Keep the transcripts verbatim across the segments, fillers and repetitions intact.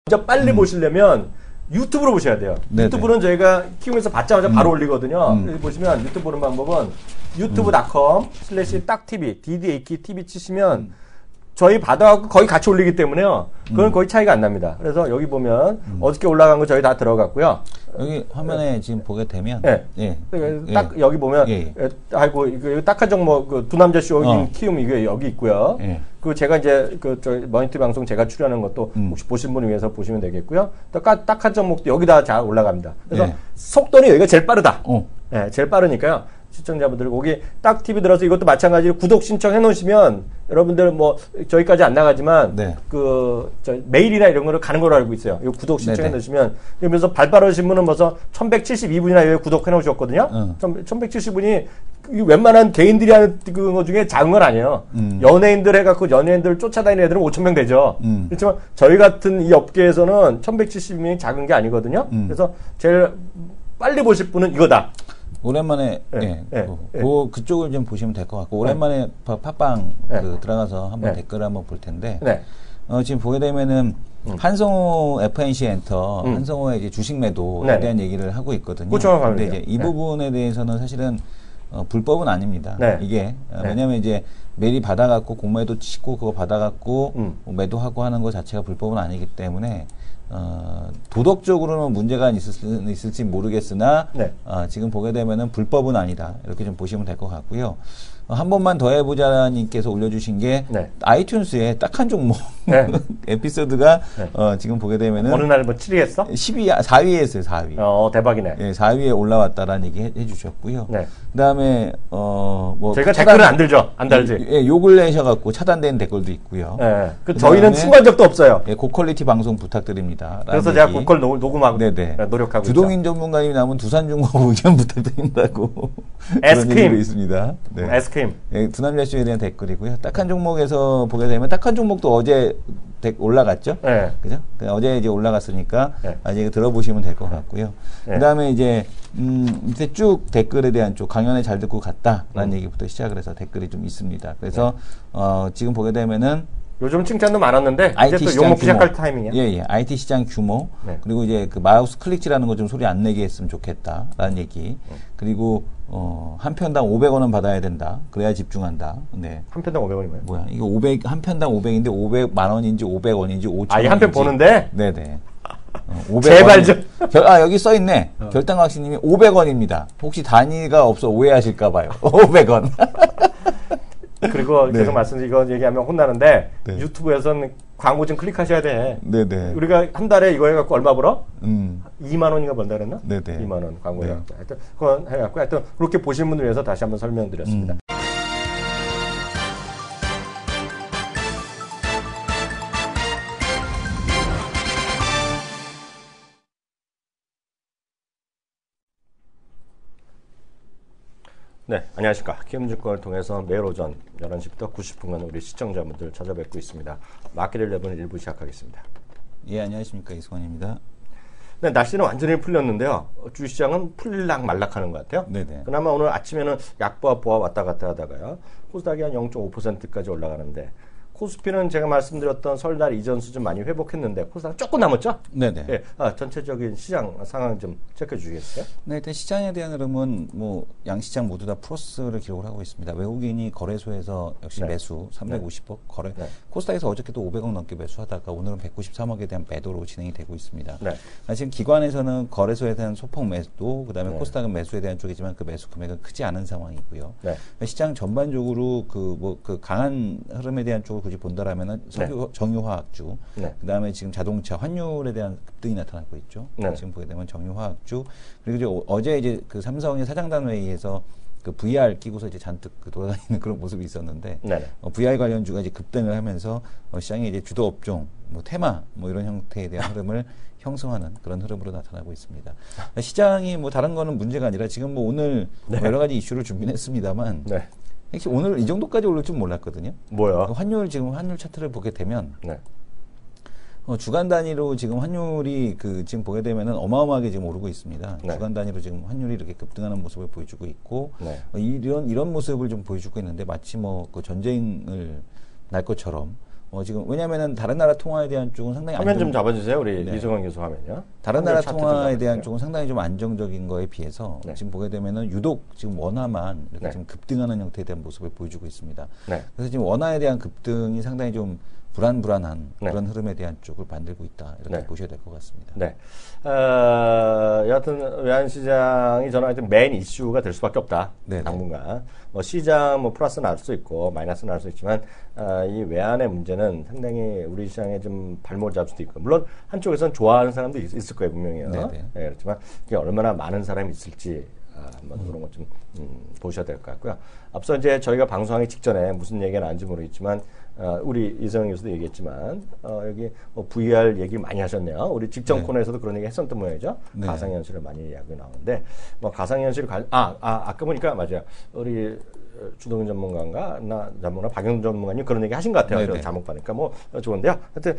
진짜 빨리 음. 보시려면 유튜브로 보셔야 돼요. 네네. 유튜브는 저희가 키움에서 받자마자 음. 바로 올리거든요. 음. 여기 보시면 유튜브 보는 방법은 유튜브 닷컴 슬래시 딱티비 디디에이키 티비 치시면 음. 저희 받아갖고 거의 같이 올리기 때문에요. 그건 음. 거의 차이가 안 납니다. 그래서 여기 보면 음. 어저께 올라간 거 저희 다 들어갔고요. 여기 화면에 네. 지금 보게 되면 네. 예. 딱 예. 여기 보면 예. 아이고 이거 딱한 종목 그 두 남자 쇼 어. 키움 이게 여기 있고요. 예. 그 제가 이제 그 저 머니터 방송 제가 출연하는 것도 음. 혹시 보신 분을 위해서 보시면 되겠고요. 또 딱한 종목도 여기다 잘 올라갑니다. 그래서 예. 속도는 여기가 제일 빠르다. 어. 예, 제일 빠르니까요. 시청자분들 거기 딱 티비 들어서 이것도 마찬가지로 구독 신청해 놓으시면 여러분들 뭐 저희까지 안 나가지만 네. 그 저 메일이나 이런 거를 가는 걸로 알고 있어요. 이 구독 신청해 네네. 놓으시면 그러면서 발빠르신 분은 벌써 천백칠십이 분이나 여기 구독해 놓으셨거든요. 응. 천백칠십 분이 웬만한 개인들이 하는 거 중에 작은 건 아니에요. 음. 연예인들 해갖고 연예인들 쫓아다니는 애들은 오천 명 되죠. 음. 그렇지만 저희 같은 이 업계에서는 천백칠십 명이 작은 게 아니거든요. 음. 그래서 제일 빨리 보실 분은 이거다. 오랜만에 네, 예, 네, 그, 네. 그, 그쪽을 좀 보시면 될 것 같고 오랜만에 네. 팟빵 네. 그 들어가서 한번 네. 댓글을 한번 볼 텐데 네. 어, 지금 보게 되면은 음. 한성호 에프엔씨 엔터 음. 한성호의 이제 주식 매도에 네. 대한 얘기를 하고 있거든요. 그런데 이제 이 네. 부분에 대해서는 사실은 어, 불법은 아닙니다. 네. 이게 어, 왜냐하면 이제 메일이 받아갖고 공매도 치고 그거 받아갖고 음. 뭐 매도하고 하는 것 자체가 불법은 아니기 때문에. 어, 도덕적으로는 문제가 있을, 있을지 모르겠으나 네. 어, 지금 보게 되면은 불법은 아니다 이렇게 좀 보시면 될 것 같고요. 어, 한 번만 더 해보자님께서 올려주신 게 네. 아이튠즈에 딱 한 종목 네. 에피소드가 네. 어, 지금 보게 되면은 어느 날 뭐 칠 위 했어? 십 위, 사 위에 했어요. 사 위. 어 대박이네. 예, 사 위에 올라왔다라는 얘기 해, 해주셨고요. 네. 그다음에 어, 뭐 저희가 차단, 댓글은 안 들죠, 안 달지. 예, 욕을 내셔갖고 차단된 댓글도 있고요. 네. 그 저희는 신고한 적도 없어요. 예, 고퀄리티 방송 부탁드립니다. 그래서 제가 고퀄 녹음하고 네네. 노력하고 주동인 있죠. 전문가님이 나오면 두산중공업 의견 부탁드린다고 에스크림 있습니다. 네. 에스크림. 예, 두 남자 쇼에 대한 댓글이고요. 딱 한 종목에서 보게 되면 딱 한 종목도 어제 올라갔죠. 네. 그죠? 어제 이제 올라갔으니까 네. 아직 들어보시면 될 것 같고요. 네. 그 다음에 이제, 음, 밑에 쭉 댓글에 대한 쪽, 강연에 잘 듣고 갔다라는 음. 얘기부터 시작을 해서 댓글이 좀 있습니다. 그래서, 네. 어, 지금 보게 되면은 요즘 칭찬도 많았는데 아이티 이제 또 욕먹기 시작할 타이밍이야. 예, 예. 아이티 시장 규모. 네. 그리고 이제 그 마우스 클릭지라는 거 좀 소리 안 내게 했으면 좋겠다라는 얘기. 네. 그리고 어, 한 편당 오백 원은 받아야 된다. 그래야 집중한다. 네. 한 편당 오백 원이 뭐야? 뭐야? 이거 오백 한 편당 오백인데 오백만 원인지 오백 원인지 오천 원인지. 아, 한 편 보는데? 네, 네. 어, 오백 원. 제발 좀. 결, 아, 여기 써 있네. 어. 결당학신님이 오백 원입니다. 혹시 단위가 없어 오해하실까 봐요. 오백 원. 그리고 네. 계속 말씀드린 이거 얘기하면 혼나는데 네. 유튜브에서는 광고 좀 클릭하셔야 돼. 네네. 우리가 한 달에 이거 해갖고 얼마 벌어? 음. 이만 원인가 번다 그랬나? 네네. 이만 원 광고 해갖고. 네. 하여튼 그건 해갖고 하여튼 그렇게 보시는 분들 위해서 다시 한번 설명드렸습니다. 음. 네, 안녕하십니까. 키움증권을 통해서 매일 오전 열한 시부터 구 십 분간 우리 시청자분들 찾아뵙고 있습니다. 마켓 일레븐 일 부 시작하겠습니다. 예, 안녕하십니까. 이승환입니다. 네, 날씨는 완전히 풀렸는데요. 주시장은 풀릴락 말락하는 것 같아요. 네네. 그나마 오늘 아침에는 약보와 보아 왔다 갔다 하다가요. 코스닥이 한 영 점 오 퍼센트까지 올라가는데 코스피는 제가 말씀드렸던 설날 이전 수준 많이 회복했는데 코스닥 조금 남았죠? 네네. 네, 아, 전체적인 시장 상황 좀 체크해 주시겠어요? 네, 일단 시장에 대한 흐름은 뭐 양시장 모두 다 플러스를 기록을 하고 있습니다. 외국인이 거래소에서 역시 네. 매수 삼백오십억 네. 거래. 네. 코스닥에서 어저께도 오백억 넘게 매수하다가 오늘은 백구십삼억에 대한 매도로 진행이 되고 있습니다. 네. 아, 지금 기관에서는 거래소에 대한 소폭 매도, 그다음에 네. 코스닥은 매수에 대한 쪽이지만 그 매수 금액은 크지 않은 상황이고요. 네. 시장 전반적으로 그 뭐 그 강한 흐름에 대한 쪽을 굳이 본다라면은 석유, 네. 정유화학주, 네. 그 다음에 지금 자동차 환율에 대한 급등이 나타나고 있죠. 네. 지금 보게 되면 정유화학주, 그리고 이제 어제 이제 그 삼성의 사장단 회의에서 그 브이알 끼고서 이제 잔뜩 그 돌아다니는 그런 모습이 있었는데, 네. 어, 브이알 관련주가 이제 급등을 하면서 어, 시장에 이제 주도 업종, 뭐 테마, 뭐 이런 형태에 대한 흐름을 형성하는 그런 흐름으로 나타나고 있습니다. 시장이 뭐 다른 거는 문제가 아니라 지금 뭐 오늘 네. 뭐 여러 가지 이슈를 준비했습니다만. 네. 혹시 오늘 이 정도까지 오를 줄 몰랐거든요. 뭐야? 환율 지금 환율 차트를 보게 되면 네. 어, 주간 단위로 지금 환율이 그 지금 보게 되면은 어마어마하게 지금 오르고 있습니다. 네. 주간 단위로 지금 환율이 이렇게 급등하는 모습을 보여주고 있고 네. 어, 이런 이런 모습을 좀 보여주고 있는데 마치 뭐 그 전쟁을 날 것처럼 어, 지금 왜냐면은 다른 나라 통화에 대한 쪽은 상당히 화면 안정... 좀 잡아주세요, 우리 네. 이승원 교수 화면요. 다른 나라 통화에 대한 쪽은 상당히 좀 안정적인 거에 비해서 네. 지금 보게 되면은 유독 지금 원화만 이렇게 네. 좀 급등하는 형태에 대한 모습을 보여주고 있습니다. 네. 그래서 지금 원화에 대한 급등이 상당히 좀 불안불안한 네. 그런 흐름에 대한 쪽을 만들고 있다 이렇게 네. 보셔야 될 것 같습니다. 네. 어, 여하튼 외환시장이 저는 하여튼 메인 이슈가 될 수밖에 없다. 네네. 당분간 뭐 시장 뭐 플러스 날 수 있고 마이너스 날 수 있지만 어, 이 외환의 문제는 상당히 우리 시장에 좀 발목을 잡을 수도 있고 물론 한쪽에서는 좋아하는 사람도 있, 있을 거예요 분명히요. 네, 그렇지만 그게 얼마나 많은 사람이 있을지. 아, 한번 음. 그런 것 좀 음, 보셔야 될 것 같고요. 앞서 이제 저희가 방송하기 직전에 무슨 얘기가 나는지 모르겠지만 어, 우리 이성영 교수도 얘기했지만 어, 여기 뭐 브이알 얘기 많이 하셨네요. 우리 직전 네. 코너에서도 그런 얘기 했었던 모양이죠. 네. 가상현실을 많이 이야기 나오는데 뭐 가상현실 관 아, 아 아까 보니까 맞아요. 우리 주동인 전문가인가 나 전문가 박영 전문가님 그런 얘기 하신 것 같아요. 네네. 자목 받으니까 뭐 좋은데요. 하여튼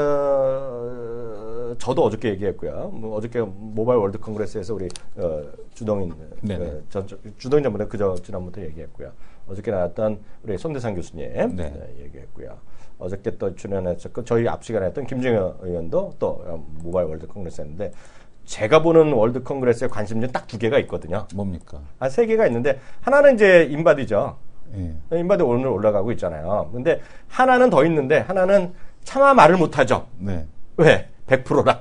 어, 저도 어저께 얘기했고요. 뭐 어저께 모바일 월드 컨그레스에서 우리 어, 주동인 그, 전, 주동인 전문가 그저 지난부터 얘기했고요. 어저께 나왔던 우리 손대상 교수님 네. 네, 얘기했고요. 어저께 또 출연했었고 저희 앞 시간에 했던 김정현 의원도 또 모바일 월드 컨그레스 했는데 제가 보는 월드 컨그레스의 관심사는 딱 두 개가 있거든요. 뭡니까? 아, 세 개가 있는데 하나는 이제 인바디죠. 예. 인바디 오늘 올라가고 있잖아요. 근데 하나는 더 있는데 하나는 차마 말을 못하죠. 네. 왜? 백 퍼센트라.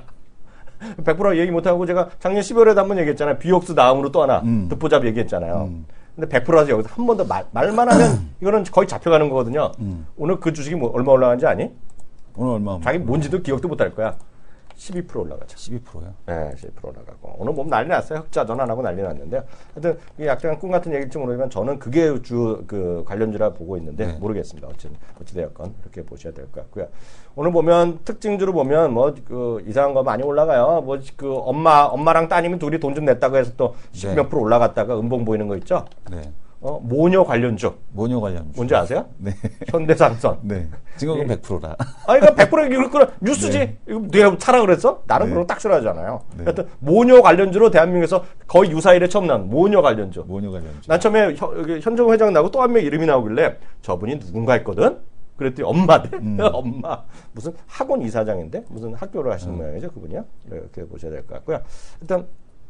백 퍼센트 얘기 못하고 제가 작년 십이월에도 한번 얘기했잖아요. 비옥스 다음으로 또 하나 음. 듣보잡 얘기했잖아요. 음. 근데 백 퍼센트라서 여기서 한 번 더 말만 하면 이거는 거의 잡혀가는 거거든요. 음. 오늘 그 주식이 뭐 얼마 올라간지 아니? 오늘 얼마? 자기 뭔지도 기억도 못할 거야. 십이 퍼센트 올라가죠. 십이 퍼센트요? 네, 십이 퍼센트 올라가고. 오늘 몸 난리 났어요. 흑자 전환하고 난리 났는데요. 하여튼, 약간 꿈 같은 얘기일지 모르지만 저는 그게 주, 그, 관련주라 보고 있는데 네. 모르겠습니다. 어찌, 어찌되었건. 그렇게 보셔야 될 것 같고요. 오늘 보면, 특징주로 보면 뭐, 그, 이상한 거 많이 올라가요. 뭐, 그, 엄마, 엄마랑 따님이 둘이 돈 좀 냈다고 해서 또 십 몇 네. 프로 올라갔다가 음봉 보이는 거 있죠? 네. 어, 모녀 관련주. 모녀 관련주. 뭔지 아세요? 네. 현대삼선. 네. 지금은 예. 백 퍼센트라. 아, 이거 백 퍼센트 이거 그런 뉴스지. 네. 이거 내가 사라 그랬어? 나는 네. 그런 거 딱 싫어하잖아요. 네. 하여튼 모녀 관련주로 대한민국에서 거의 유사일에 처음 난 모녀 관련주. 모녀 관련주. 난 처음에 현, 현정 회장 나고 또 한 명 이름이 나오길래 저분이 누군가 했거든. 그랬더니 엄마대. 음. 엄마. 무슨 학원 이사장인데 무슨 학교를 하시는 음. 모양이죠, 그분이요. 이렇게 보셔야 될 것 같고요. 일단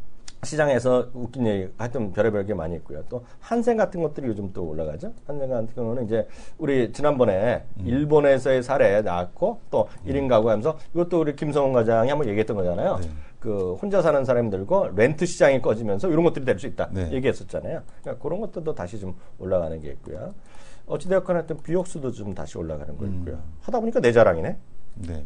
시장에서 웃긴 얘기, 하여튼 별의별 게 많이 있고요. 또 한생 같은 것들이 요즘 또 올라가죠. 한생 같은 경우는 이제 우리 지난번에 음. 일본에서의 사례 나왔고 또 음. 일 인 가구 하면서 이것도 우리 김성훈 과장이 한번 얘기했던 거잖아요. 네. 그 혼자 사는 사람이 들고 렌트 시장이 꺼지면서 이런 것들이 될 수 있다. 네. 얘기했었잖아요. 그러니까 그런 것들도 다시 좀 올라가는 게 있고요. 어찌되었건 하여튼 비옥수도 좀 다시 올라가는 거 있고요. 음. 하다 보니까 내 자랑이네. 네.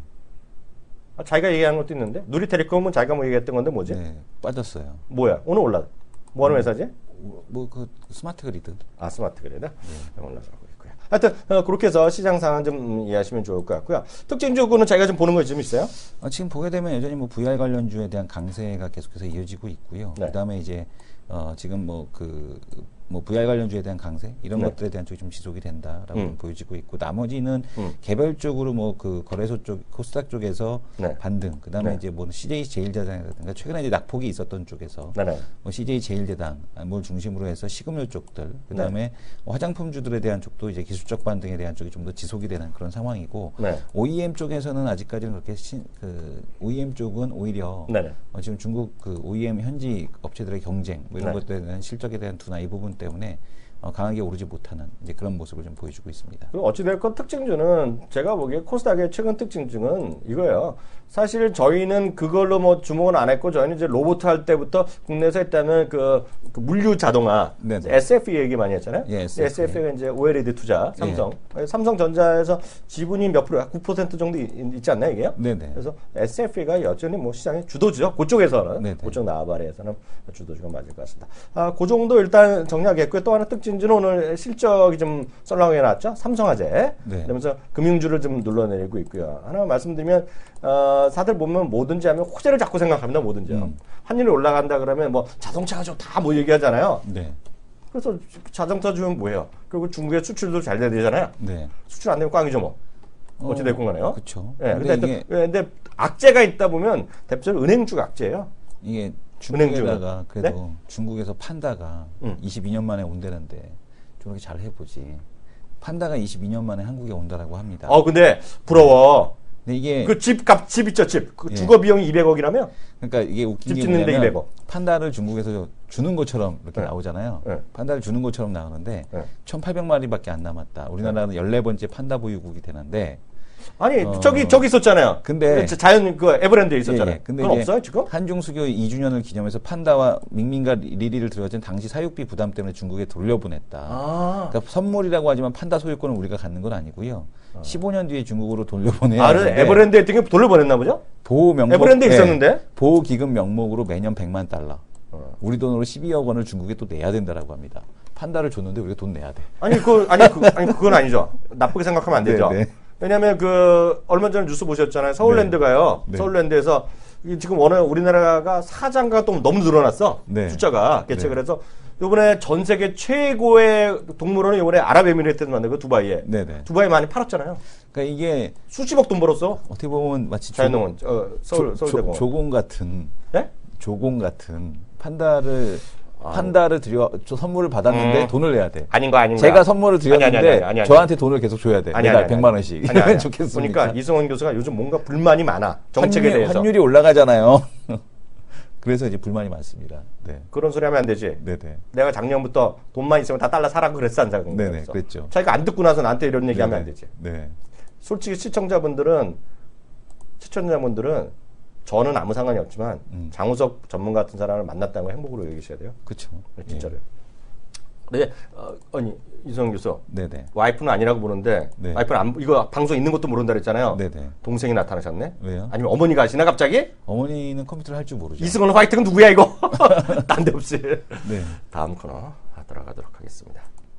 아, 자기가 얘기한 것도 있는데 누리테레콤은 자기가 뭐 얘기했던 건데 뭐지? 네, 빠졌어요. 뭐야? 오늘 올라. 뭐 하는 음, 회사지? 뭐 그 스마트 그리드. 아, 스마트 그리드. 네. 올라가고 있고요. 하여튼 어, 그렇게 해서 시장 상황 좀 이해하시면 좋을 것 같고요. 특징적으로는 자기가 좀 보는 거 좀 있어요? 어, 지금 보게 되면 여전히 뭐 브이알 관련주에 대한 강세가 계속해서 이어지고 있고요. 네. 그다음에 이제 어, 지금 뭐 그 뭐 브이알 관련주에 대한 강세 이런 네. 것들에 대한 쪽이 좀 지속이 된다라고 음. 보여지고 있고 나머지는 음. 개별적으로 뭐 그 거래소 쪽 코스닥 쪽에서 네. 반등 그다음에 네. 이제 뭐 씨제이 제일제당이라든가 최근에 이제 낙폭이 있었던 쪽에서 네네. 뭐 씨제이 제일제당 뭘 중심으로 해서 식음료 쪽들 그다음에 네. 뭐 화장품주들에 대한 쪽도 이제 기술적 반등에 대한 쪽이 좀 더 지속이 되는 그런 상황이고 네. 오이엠 쪽에서는 아직까지는 그렇게 신, 그 오이엠 쪽은 오히려 어 지금 중국 그 오이엠 현지 업체들의 경쟁 뭐 이런 네. 것들에 대한 실적에 대한 둔화 이 부분 때문에 어, 강하게 오르지 못하는 이제 그런 모습을 좀 보여주고 있습니다. 어찌됐건 특징주는 제가 보기에 코스닥의 최근 특징주는 이거예요. 사실 저희는 그걸로 뭐 주목은 안 했고 저희는 이제 로봇 할 때부터 국내에서 했다면 그, 그 물류 자동화 네네. 에스에프이 얘기 많이 했잖아요. 예, 에스에프이. 에스에프이가 이제 오엘이디 투자 삼성 예. 삼성전자에서 지분이 몇 프로 구 퍼센트 정도 있, 있지 않나요 이게요? 네네. 그래서 에스에프이가 여전히 뭐 시장의 주도주죠. 그쪽에서는 네네. 그쪽 나와바리에서는 주도주가 맞을 것 같습니다. 아, 그 정도 일단 정리하겠고요. 또 하나 특징주는 오늘 실적이 좀 썰렁하게 나왔죠. 삼성화재. 네. 그러면서 금융주를 좀 눌러내리고 있고요. 하나 말씀드리면 어, 다들 보면 뭐든지 하면 호재를 자꾸 생각합니다. 뭐든지. 음. 환율이 올라간다 그러면 뭐 자동차가 좋다 뭐 얘기하잖아요. 네. 그래서 자동차 주면 뭐예요? 그리고 중국의 수출도 잘 돼야 되잖아요. 네. 수출 안 되면 꽝이죠 뭐. 어찌됐건 간에요. 그렇죠. 네. 근데, 근데, 이게... 근데 악재가 있다 보면 대표적으로 은행주가 악재예요. 이게 중국에다가 그래도 네? 중국에서 판다가 음. 이십이 년 만에 온다는데 좀 이렇게 잘 해보지. 판다가 이십이 년 만에 한국에 온다라고 합니다. 어, 근데 부러워. 근데 이게 그 집값 집 있죠, 집. 그 예. 주거 비용이 이백억이라며? 그러니까 이게 웃긴 집 게 짓는데 뭐냐면 이백억. 판다를 중국에서 주는 것처럼 이렇게 네. 나오잖아요. 네. 판다를 주는 것처럼 나오는데 네. 천팔백 마리밖에 안 남았다. 우리나라는 네. 열네 번째 판다 보유국이 되는데 아니 어, 저기 저기 있었잖아요. 근데 자연 그 에버랜드에 있었잖아요. 예, 예. 근데 그건 없어요 지금? 한중 수교 이 주년을 기념해서 판다와 밍밍과 리리를 들여준 당시 사육비 부담 때문에 중국에 돌려보냈다. 아. 그러니까 선물이라고 하지만 판다 소유권은 우리가 갖는 건 아니고요. 아. 십오 년 뒤에 중국으로 돌려보내야 하는데. 아, 에버랜드에 등에 돌려보냈나 보죠? 보호 명목 에버랜드에 네, 있었는데 보호 기금 명목으로 매년 백만 달러. 어. 우리 돈으로 십이억 원을 중국에 또 내야 된다라고 합니다. 판다를 줬는데 우리가 돈 내야 돼. 아니 그 아니 그 아니 그건 아니죠. 나쁘게 생각하면 안 되죠. 네, 네. 왜냐하면 그 얼마 전에 뉴스 보셨잖아요. 서울랜드가요. 네. 서울랜드에서 지금 워낙 우리나라가 사장가 또 너무 늘어났어. 네. 숫자가 개척을 네. 해서 이번에 전 세계 최고의 동물원을 이번에 아랍에미리트에서 만들고 두바이에. 네, 네. 두바이 많이 팔았잖아요. 그러니까 이게 수십억 돈 벌었어. 어떻게 보면 마치 자연농원 어, 서울 서울대공원. 조공 같은. 네? 조공 같은 판다를 판다를 드려 저 선물을 받았는데 음. 돈을 내야 돼. 아닌 거 아닌 거. 제가 선물을 드렸는데 아니, 아니, 아니, 아니, 아니. 저한테 돈을 계속 줘야 돼. 아니, 매달 아니, 아니, 백만 원씩. 아니, 아니, 좋겠습니까? 보니까 이승원 교수가 요즘 뭔가 불만이 많아. 정책에 환율, 대해서. 환율이 올라가잖아요. 그래서 이제 불만이 많습니다. 네. 그런 소리 하면 안 되지. 네네. 내가 작년부터 돈만 있으면 다 달러 사라고 그랬어 안 사고. 네네. 그랬죠. 자기가 안 듣고 나서 나한테 이런 얘기하면 안 되지. 네. 솔직히 시청자분들은 시청자분들은 저는 아무 상관이 없지만 음. 장우석 전문가 같은 사람을 만났다는 걸 행복으로 여기셔야 돼요. 그렇죠. 네, 진짜로요. 예. 네, 어, 아니 이성훈 교수, 네네. 와이프는 아니라고 보는데 네. 와이프는 안, 이거 방송 있는 것도 모른다 그랬잖아요. 네네. 동생이 나타나셨네. 왜요? 아니면 어머니가 아시나 갑자기? 어머니는 컴퓨터를 할 줄 모르죠. 이승훈 화이트는 누구야 이거? 딴 데 없이. 네. 다음 코너 들어가도록 하겠습니다.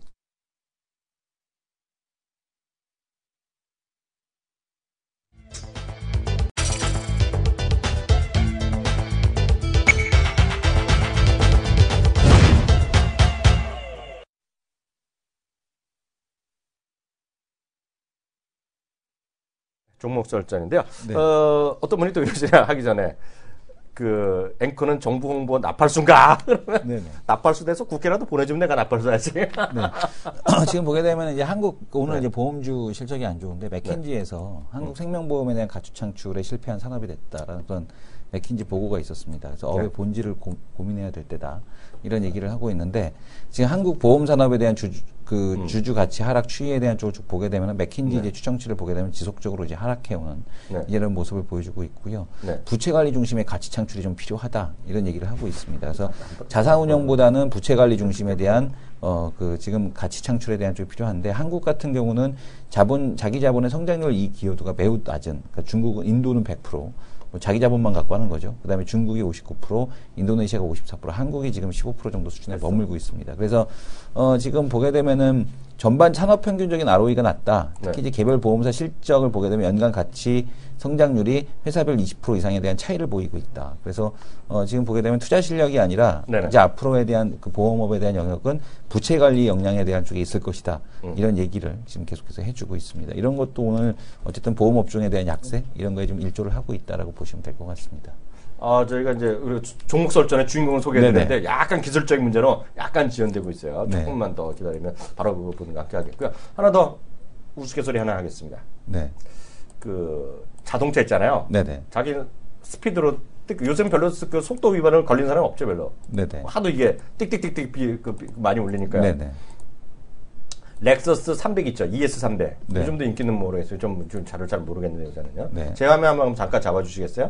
종목 설전인데요. 네. 어, 어떤 분이 또 이러시냐 하기 전에 그 앵커는 정부 홍보 나팔수인가? 그러면 나팔수 돼서 국회라도 보내주면 내가 나팔수 하지. 네. 지금 보게 되면 이제 한국 오늘 네. 이제 보험주 실적이 안 좋은데 맥킨지에서 네. 한국 생명보험에 대한 가치 창출에 실패한 산업이 됐다라는 그런 맥킨지 보고가 있었습니다. 그래서 업의 네. 본질을 고, 고민해야 될 때다. 이런 얘기를 하고 있는데 지금 한국 보험 산업에 대한 주, 그 음. 주주 가치 하락 추이에 대한 쪽을 쭉 보게 되면 맥킨지 네. 이제 추정치를 보게 되면 지속적으로 이제 하락해오는 네. 이런 모습을 보여주고 있고요. 네. 부채 관리 중심의 가치 창출이 좀 필요하다 이런 얘기를 하고 있습니다. 그래서 자산운용보다는 부채 관리 중심에 대한 어 그 지금 가치 창출에 대한 쪽이 필요한데 한국 같은 경우는 자본 자기 자본의 성장률 이 기여도가 매우 낮은. 그러니까 중국은 인도는 백 퍼센트. 자기 자본만 갖고 하는 거죠. 그 다음에 중국이 오십구 퍼센트, 인도네시아가 오십사 퍼센트, 한국이 지금 십오 퍼센트 정도 수준에 머물고 있습니다. 그래서, 어, 지금 보게 되면은 전반 산업 평균적인 알오이가 낮다. 특히 네. 이제 개별 보험사 실적을 보게 되면 연간 가치 성장률이 회사별 이십 퍼센트 이상에 대한 차이를 보이고 있다. 그래서, 어, 지금 보게 되면 투자 실력이 아니라 네네. 이제 앞으로에 대한 그 보험업에 대한 영역은 부채 관리 역량에 대한 쪽에 있을 것이다. 음. 이런 얘기를 지금 계속해서 해주고 있습니다. 이런 것도 오늘 어쨌든 보험업종에 대한 약세 이런 거에 좀 일조를 하고 있다라고 보시면 될 것 같습니다. 아, 저희가 이제 종목 설전의 주인공을 소개해드렸는데 약간 기술적인 문제로 약간 지연되고 있어요. 네. 조금만 더 기다리면 바로 그 부분과 함께 하겠고요. 하나 더 우스갯소리 하나 하겠습니다. 네. 그 자동차 있잖아요. 네네. 자기 스피드로 요즘 별로 그 속도 위반을 걸린 사람 없죠, 별로. 네네. 하도 이게 띡띡띡띡 비, 그, 비, 많이 울리니까요. 네네. 렉서스 삼백 있죠. 이에스 삼백. 네. 요즘도 인기는 모르겠어요. 좀, 좀 잘을 잘 모르겠는데 요새는요. 네. 제 화면 한번 잠깐 잡아주시겠어요?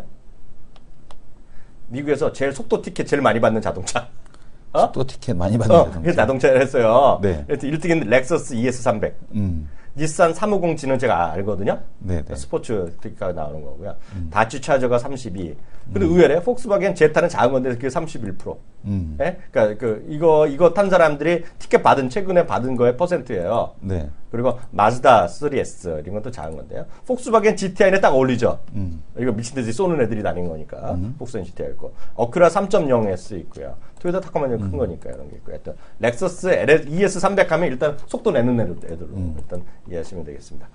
미국에서 제일 속도 티켓 제일 많이 받는 자동차. 어? 속도 티켓 많이 받는 어, 자동차. 자동차를 했어요. 네. 일 등인 렉서스 이에스 삼백. 음. 닛산 삼백오십는 제가 알거든요. 네네. 스포츠 티켓가 나오는 거고요. 음. 다치 차저가 삼십이. 근데 음. 의외래 폭스바겐 제타는 작은 건데 그게 삼십일 퍼센트. 음. 예? 그러니까 그 이거 이거 탄 사람들이 티켓 받은 최근에 받은 거의 퍼센트예요. 네. 그리고 마즈다 쓰리 에스 이런 것도 작은 건데요. 폭스바겐 지티아이에 딱 어울리죠. 음. 이거 미친 듯이 쏘는 애들이 다닌 거니까. 음. 폭스바겐 지티아이 있고 어크라 삼 점 영 에스 있고요. 토요타 타카마는 큰 음. 거니까 이런 게 있고. 하여튼 렉서스 이에스 삼백 하면 일단 속도 내는 애들로 음. 일단 이해하시면 되겠습니다.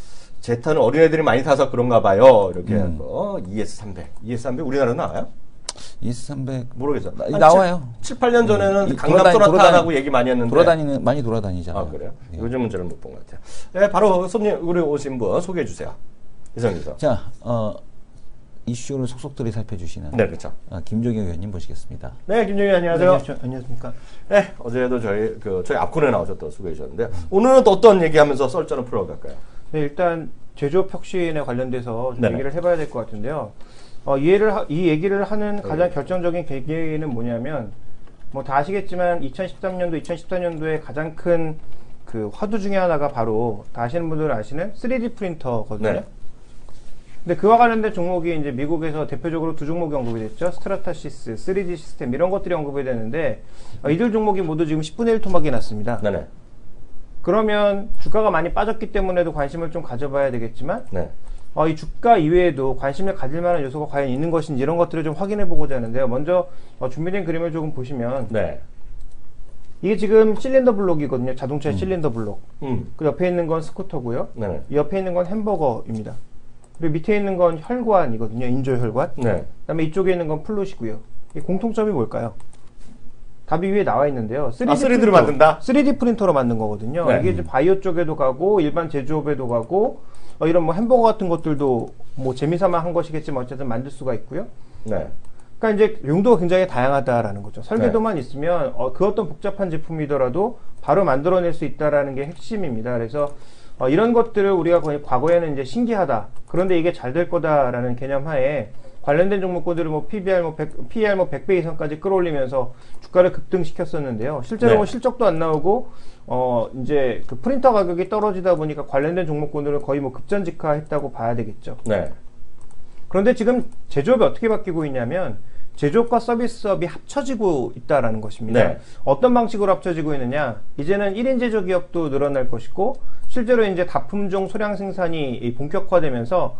제타는 어린애들이 많이 타서 그런가 봐요. 이렇게 음. 하고 이에스 삼백. 이에스 삼백 우리나라는 나와요? 이에스 삼백 모르겠어요. 나, 나와요. 칠, 팔 년 전에는 음, 강남 소나타라고 얘기 많이 했는데 돌아다니는 많이 돌아다니잖아요. 아 그래요? 예. 요즘은 저는 못 본 것 같아요. 네, 바로 손님 우리 오신 분 소개해 주세요. 이성희 기자. 자, 어, 이슈를 속속들이 살펴주시는 네, 그렇죠. 어, 김종혁 의원님 모시겠습니다. 네, 김종혁 안녕하세요. 네, 안녕하십니까? 네, 어제도 저희 그 저희 앞코너에 나오셨다고 소개해 주셨는데 음. 오늘은 또 어떤 얘기하면서 썰전을 풀어갈까요? 네, 일단 제조업 혁신에 관련돼서 좀 얘기를 해봐야 될 것 같은데요. 어, 이해를 하, 이 얘기를 하는 가장 네. 결정적인 계기는 뭐냐면 뭐 다 아시겠지만 이천십삼 년도, 이천십사 년도에 가장 큰 그 화두 중에 하나가 바로 다 아시는 분들은 아시는 쓰리디 프린터거든요. 네. 근데 그와 관련된 종목이 이제 미국에서 대표적으로 두 종목이 언급이 됐죠. 스트라타시스, 쓰리디 시스템 이런 것들이 언급이 되는데 어, 이들 종목이 모두 지금 십분의 일 토막이 났습니다. 네네. 그러면 주가가 많이 빠졌기 때문에도 관심을 좀 가져봐야 되겠지만 네. 어, 이 주가 이외에도 관심을 가질 만한 요소가 과연 있는 것인지 이런 것들을 좀 확인해 보고자 하는데요. 먼저 어, 준비된 그림을 조금 보시면 네. 이게 지금 실린더 블록이거든요. 자동차의 음. 실린더 블록. 음. 그 옆에 있는 건 스쿠터고요. 네. 이 옆에 있는 건 햄버거입니다. 그리고 밑에 있는 건 혈관이거든요. 인조 혈관. 네. 그다음에 이쪽에 있는 건 플룻이고요. 이 공통점이 뭘까요? 답이 위에 나와 있는데요. 쓰리디 아, 쓰리디로 프린터, 만든다? 쓰리디 프린터로 만든 거거든요. 네. 이게 이제 바이오 쪽에도 가고 일반 제조업에도 가고 어, 이런 뭐 햄버거 같은 것들도 뭐 재미삼아 한 것이겠지만 어쨌든 만들 수가 있고요. 네. 그러니까 이제 용도가 굉장히 다양하다라는 거죠. 설계도만 네. 있으면 어, 그 어떤 복잡한 제품이더라도 바로 만들어낼 수 있다라는 게 핵심입니다. 그래서 어, 이런 것들을 우리가 거의 과거에는 이제 신기하다. 그런데 이게 잘 될 거다라는 개념 하에 관련된 종목들을 뭐 피비알 뭐 백, 피이알 뭐 백 배 이상까지 끌어올리면서 주가를 급등시켰었는데요. 실제로 네. 뭐 실적도 안 나오고 어 이제 그 프린터 가격이 떨어지다 보니까 관련된 종목군들은 거의 뭐 급전직하했다고 봐야 되겠죠. 네. 그런데 지금 제조업이 어떻게 바뀌고 있냐면 제조업과 서비스업이 합쳐지고 있다라는 것입니다. 네. 어떤 방식으로 합쳐지고 있느냐? 이제는 일 인 제조기업도 늘어날 것이고 실제로 이제 다품종 소량 생산이 본격화되면서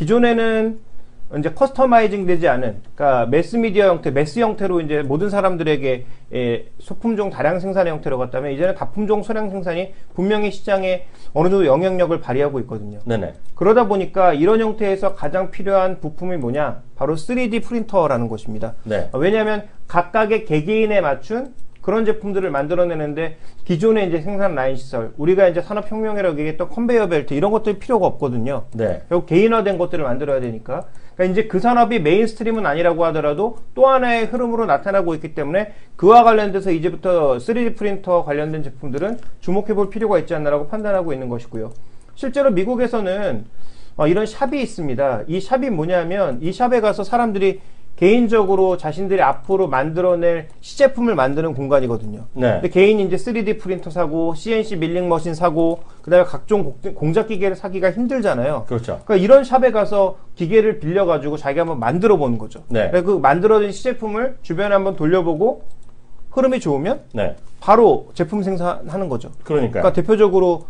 기존에는 이제 커스터마이징 되지 않은, 그러니까 매스미디어 형태, 매스 형태로 이제 모든 사람들에게 예, 소품종 다량 생산의 형태로 갔다면 이제는 다품종 소량 생산이 분명히 시장에 어느 정도 영향력을 발휘하고 있거든요. 네네. 그러다 보니까 이런 형태에서 가장 필요한 부품이 뭐냐? 바로 쓰리디 프린터라는 것입니다. 네. 왜냐하면 각각의 개개인에 맞춘 그런 제품들을 만들어내는데 기존의 이제 생산 라인 시설, 우리가 이제 산업혁명이라고 얘기했던 컨베이어 벨트 이런 것들이 필요가 없거든요. 네. 결국 개인화된 것들을 만들어야 되니까. 그러니까 이제 그 산업이 메인스트림은 아니라고 하더라도 또 하나의 흐름으로 나타나고 있기 때문에 그와 관련돼서 이제부터 쓰리디 프린터 관련된 제품들은 주목해볼 필요가 있지 않나라고 판단하고 있는 것이고요. 실제로 미국에서는 어, 이런 샵이 있습니다. 이 샵이 뭐냐면 이 샵에 가서 사람들이 개인적으로 자신들이 앞으로 만들어낼 시제품을 만드는 공간이거든요. 네. 근데 개인이 이제 쓰리디 프린터 사고 씨엔씨 밀링 머신 사고 그다음에 각종 공작 기계를 사기가 힘들잖아요. 그렇죠. 그러니까 이런 샵에 가서 기계를 빌려 가지고 자기가 한번 만들어 보는 거죠. 네. 그 만들어진 시제품을 주변에 한번 돌려보고 흐름이 좋으면 네. 바로 제품 생산하는 거죠. 그러니까요. 그러니까 대표적으로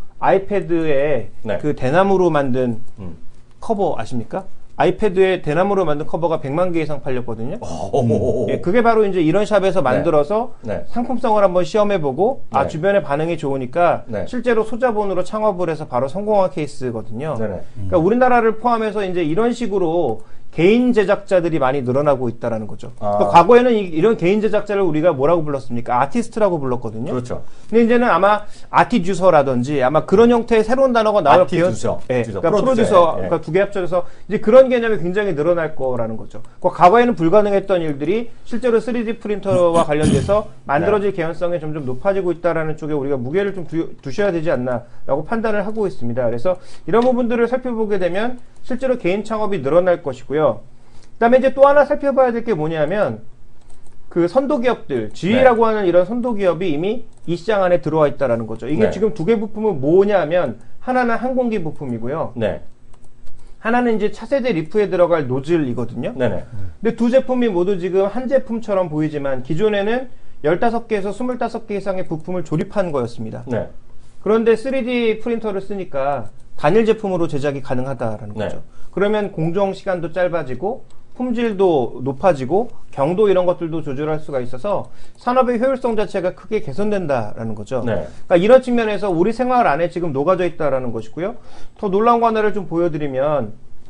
아이패드에 네. 그 대나무로 만든 음. 커버 아십니까? 아이패드에 대나무로 만든 커버가 백만 개 이상 팔렸거든요. 음. 예, 그게 바로 이제 이런 샵에서 만들어서 네. 네. 상품성을 한번 시험해보고 네. 아 주변에 반응이 좋으니까 네. 실제로 소자본으로 창업을 해서 바로 성공한 케이스거든요. 네. 음. 그러니까 우리나라를 포함해서 이제 이런 식으로 개인 제작자들이 많이 늘어나고 있다라는 거죠. 아. 그러니까 과거에는 이, 이런 개인 제작자를 우리가 뭐라고 불렀습니까? 아티스트라고 불렀거든요. 그렇죠. 근데 이제는 아마 아티듀서라든지 아마 그런 형태의 새로운 단어가 나올 아티듀서. 예, 그러니까 프로듀서, 예. 그러니까 두 개 합쳐져서 이제 그런 개념이 굉장히 늘어날 거라는 거죠. 그러니까 과거에는 불가능했던 일들이 실제로 쓰리디 프린터와 관련돼서 만들어질 네. 개연성이 점점 높아지고 있다라는 쪽에 우리가 무게를 좀 두, 두셔야 되지 않나라고 판단을 하고 있습니다. 그래서 이런 부분들을 살펴보게 되면 실제로 개인 창업이 늘어날 것이고요. 그다음에 이제 또 하나 살펴봐야 될 게 뭐냐면 그 선도기업들, 지위라고 네. 하는 이런 선도기업이 이미 이 시장 안에 들어와 있다라는 거죠. 이게 네. 지금 두 개 부품은 뭐냐면 하나는 항공기 부품이고요. 네. 하나는 이제 차세대 리프에 들어갈 노즐이거든요. 네네. 근데 두 제품이 모두 지금 한 제품처럼 보이지만 기존에는 열다섯 개에서 스물다섯 개 이상의 부품을 조립한 거였습니다. 네. 그런데 쓰리디 프린터를 쓰니까 단일 제품으로 제작이 가능하다라는 네. 거죠. 그러면 공정 시간도 짧아지고 품질도 높아지고 경도 이런 것들도 조절할 수가 있어서 산업의 효율성 자체가 크게 개선된다라는 거죠. 네. 그러니까 이런 측면에서 우리 생활 안에 지금 녹아져 있다라는 것이고요. 더 놀라운 거 하나를 좀 보여드리면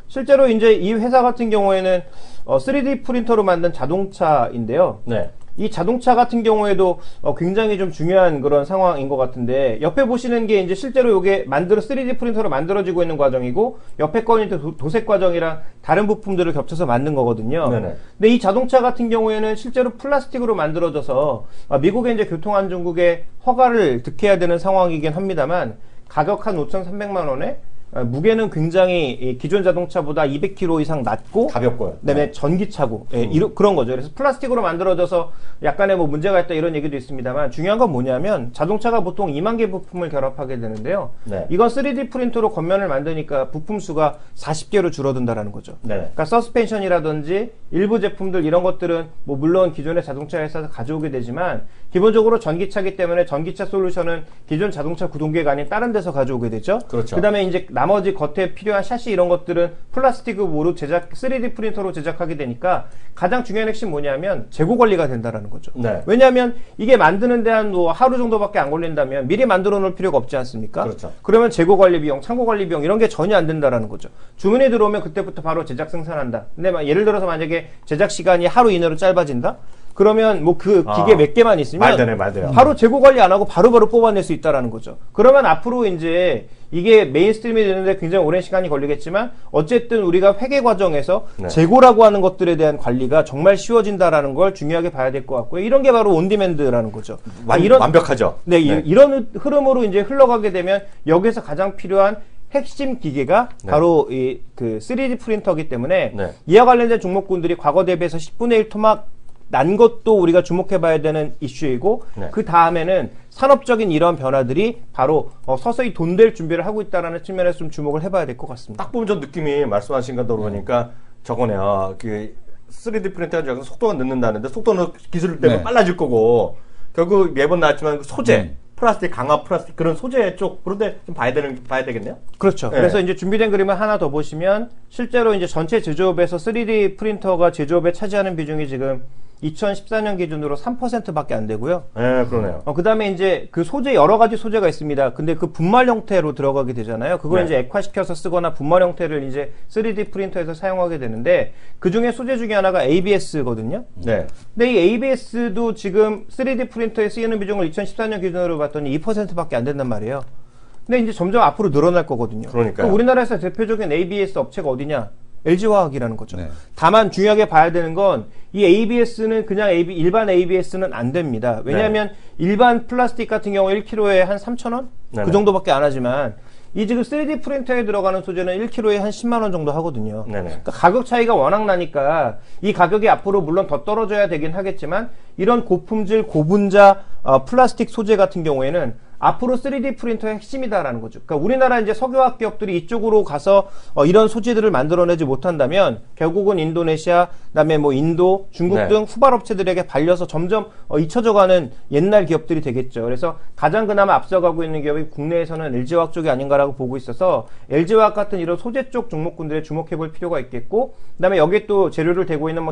실제로 이제 이 회사 같은 경우에는 어, 쓰리디 프린터로 만든 자동차인데요. 네. 이 자동차 같은 경우에도 어, 굉장히 좀 중요한 그런 상황인 것 같은데, 옆에 보시는 게 이제 실제로 이게 만들어 쓰리디 프린터로 만들어지고 있는 과정이고, 옆에 거는 도, 도색 과정이랑 다른 부품들을 겹쳐서 만든 거거든요. 네네. 근데 이 자동차 같은 경우에는 실제로 플라스틱으로 만들어져서 어, 미국의 이제 교통안전국에 허가를 득해야 되는 상황이긴 합니다만, 가격 한 오천삼백만 원에 무게는 굉장히 기존 자동차보다 이백 킬로그램 이상 낮고 가볍고요. 그다음에 네. 전기차고 예, 음. 이러, 그런 거죠. 그래서 플라스틱으로 만들어져서 약간의 뭐 문제가 있다 이런 얘기도 있습니다만, 중요한 건 뭐냐면 자동차가 보통 이만 개 부품을 결합하게 되는데요. 네. 이건 쓰리디 프린터로 겉면을 만드니까 부품 수가 사십 개로 줄어든다라는 거죠. 네. 그러니까 서스펜션이라든지 일부 제품들 이런 것들은 뭐 물론 기존의 자동차 회사에서 가져오게 되지만, 기본적으로 전기차기 때문에 전기차 솔루션은 기존 자동차 구동계가 아닌 다른 데서 가져오게 되죠. 그렇죠. 그다음에 이제 나머지 겉에 필요한 샤시 이런 것들은 플라스틱으로 제작, 쓰리디 프린터로 제작하게 되니까 가장 중요한 핵심 뭐냐면 재고 관리가 된다라는 거죠. 네. 왜냐하면 이게 만드는데 한 뭐 하루 정도밖에 안 걸린다면 미리 만들어 놓을 필요가 없지 않습니까? 그렇죠. 그러면 재고 관리 비용, 창고 관리 비용 이런 게 전혀 안 된다라는 거죠. 주문이 들어오면 그때부터 바로 제작 생산한다. 근데 막 예를 들어서 만약에 제작 시간이 하루 이내로 짧아진다? 그러면 뭐 그 기계 아, 몇 개만 있으면 말되네, 말돼요. 바로 재고 관리 안 하고 바로바로 바로 뽑아낼 수 있다라는 거죠. 그러면 앞으로 이제 이게 메인스트림이 되는데 굉장히 오랜 시간이 걸리겠지만, 어쨌든 우리가 회계 과정에서 네. 재고라고 하는 것들에 대한 관리가 정말 쉬워진다라는 걸 중요하게 봐야 될 것 같고요. 이런 게 바로 온디맨드라는 거죠. 완, 이런, 완벽하죠. 네, 네. 이런 흐름으로 이제 흘러가게 되면 여기서 가장 필요한 핵심 기계가 네. 바로 이 그 쓰리디 프린터이기 때문에 네. 이와 관련된 종목군들이 과거 대비해서 십분의 일 토막 난 것도 우리가 주목해봐야 되는 이슈이고, 네. 그 다음에는 산업적인 이런 변화들이 바로 어, 서서히 돈 될 준비를 하고 있다는 측면에서 좀 주목을 해봐야 될 것 같습니다. 딱 보면 전 느낌이 말씀하신 거 들어보니까 저거네요. 그 쓰리디 프린터가 속도가 늦는다는데 속도는 기술 때문에 네. 빨라질 거고, 결국 매번 나왔지만 소재, 음. 플라스틱, 강화 플라스틱 그런 소재 쪽, 그런데 좀 봐야 되는, 봐야 되겠네요? 그렇죠. 네. 그래서 이제 준비된 그림을 하나 더 보시면, 실제로 이제 전체 제조업에서 쓰리디 프린터가 제조업에 차지하는 비중이 지금 이천십사 년 기준으로 삼 퍼센트밖에 안 되고요. 네, 그러네요. 어, 그 다음에 이제 그 소재, 여러 가지 소재가 있습니다. 근데 그 분말 형태로 들어가게 되잖아요. 그걸 네. 이제 액화시켜서 쓰거나 분말 형태를 이제 쓰리디 프린터에서 사용하게 되는데, 그 중에 소재 중에 하나가 에이비에스거든요. 네. 근데 이 에이비에스도 지금 쓰리디 프린터에 쓰이는 비중을 이천십사 년 기준으로 봤더니 이 퍼센트밖에 안 된단 말이에요. 근데 이제 점점 앞으로 늘어날 거거든요. 그러니까요. 우리나라에서 대표적인 에이비에스 업체가 어디냐? 엘지화학이라는 거죠. 네. 다만 중요하게 봐야 되는 건 이 에이비에스는 그냥 에이비, 일반 에이비에스는 안 됩니다. 왜냐하면 네. 일반 플라스틱 같은 경우 일 킬로그램에 한 삼천 원? 네네. 그 정도밖에 안 하지만, 이 지금 쓰리디 프린터에 들어가는 소재는 일 킬로그램에 한 십만 원 정도 하거든요. 그러니까 가격 차이가 워낙 나니까 이 가격이 앞으로 물론 더 떨어져야 되긴 하겠지만, 이런 고품질 고분자 어, 플라스틱 소재 같은 경우에는 앞으로 쓰리디 프린터의 핵심이다라는 거죠. 그러니까 우리나라 이제 석유화학 기업들이 이쪽으로 가서 어, 이런 소재들을 만들어내지 못한다면 결국은 인도네시아, 그다음에 뭐 인도, 중국 네. 등 후발업체들에게 발려서 점점 어, 잊혀져가는 옛날 기업들이 되겠죠. 그래서 가장 그나마 앞서가고 있는 기업이 국내에서는 엘지화학 쪽이 아닌가라고 보고 있어서, 엘지화학 같은 이런 소재 쪽 종목군들에 주목해볼 필요가 있겠고, 그다음에 여기에 또 재료를 대고 있는 뭐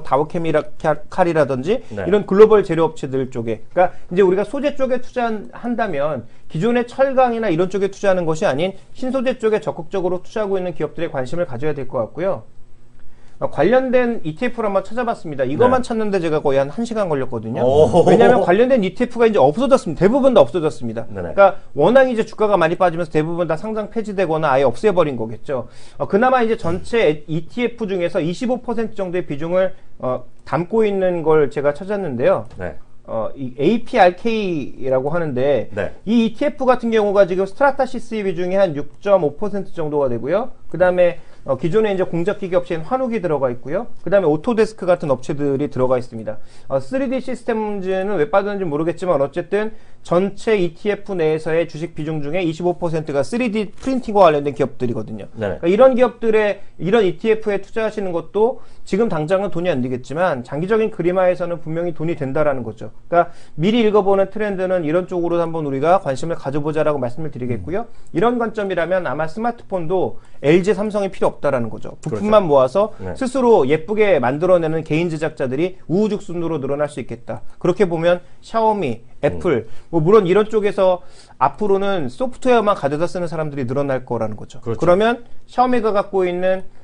다우케미칼이라든지 네. 이런 글로벌 재료 업체들 쪽에, 그러니까 이제 우리가 소재 쪽에 투자한다면 기존의 철강이나 이런 쪽에 투자하는 것이 아닌 신소재 쪽에 적극적으로 투자하고 있는 기업들에 관심을 가져야 될 것 같고요. 어, 관련된 이티에프를 한번 찾아봤습니다. 이것만 네. 찾는데 제가 거의 한 1시간 걸렸거든요. 왜냐하면 관련된 이티에프가 이제 없어졌습니다. 대부분 다 없어졌습니다. 네네. 그러니까 워낙 이제 주가가 많이 빠지면서 대부분 다 상장 폐지되거나 아예 없애버린 거겠죠. 어, 그나마 이제 전체 이티에프 중에서 이십오 퍼센트 정도의 비중을 어, 담고 있는 걸 제가 찾았는데요. 네. 어, 이 에이피알케이라고 하는데 네. 이 이티에프 같은 경우가 지금 스트라타시스의 비중이 한 육 점 오 퍼센트 정도가 되고요. 그 다음에 어, 기존에 이제 공작기기 업체인 환욱이 들어가 있고요. 그 다음에 오토데스크 같은 업체들이 들어가 있습니다. 어, 쓰리디 시스템즈는 왜 빠졌는지 모르겠지만 어쨌든 전체 이티에프 내에서의 주식 비중 중에 이십오 퍼센트가 쓰리디 프린팅과 관련된 기업들이거든요. 네. 그러니까 이런 기업들의 이런 이티에프에 투자하시는 것도 지금 당장은 돈이 안 되겠지만 장기적인 그림화에서는 분명히 돈이 된다라는 거죠. 그러니까 미리 읽어보는 트렌드는 이런 쪽으로 한번 우리가 관심을 가져보자라고 말씀을 드리겠고요. 음. 이런 관점이라면 아마 스마트폰도 엘지, 삼성이 필요 없다라는 거죠. 부품만 그렇죠. 모아서 네. 스스로 예쁘게 만들어내는 개인 제작자들이 우후죽순으로 늘어날 수 있겠다. 그렇게 보면 샤오미, 애플, 음. 뭐 물론 이런 쪽에서 앞으로는 소프트웨어만 가져다 쓰는 사람들이 늘어날 거라는 거죠. 그렇죠. 그러면 샤오미가 갖고 있는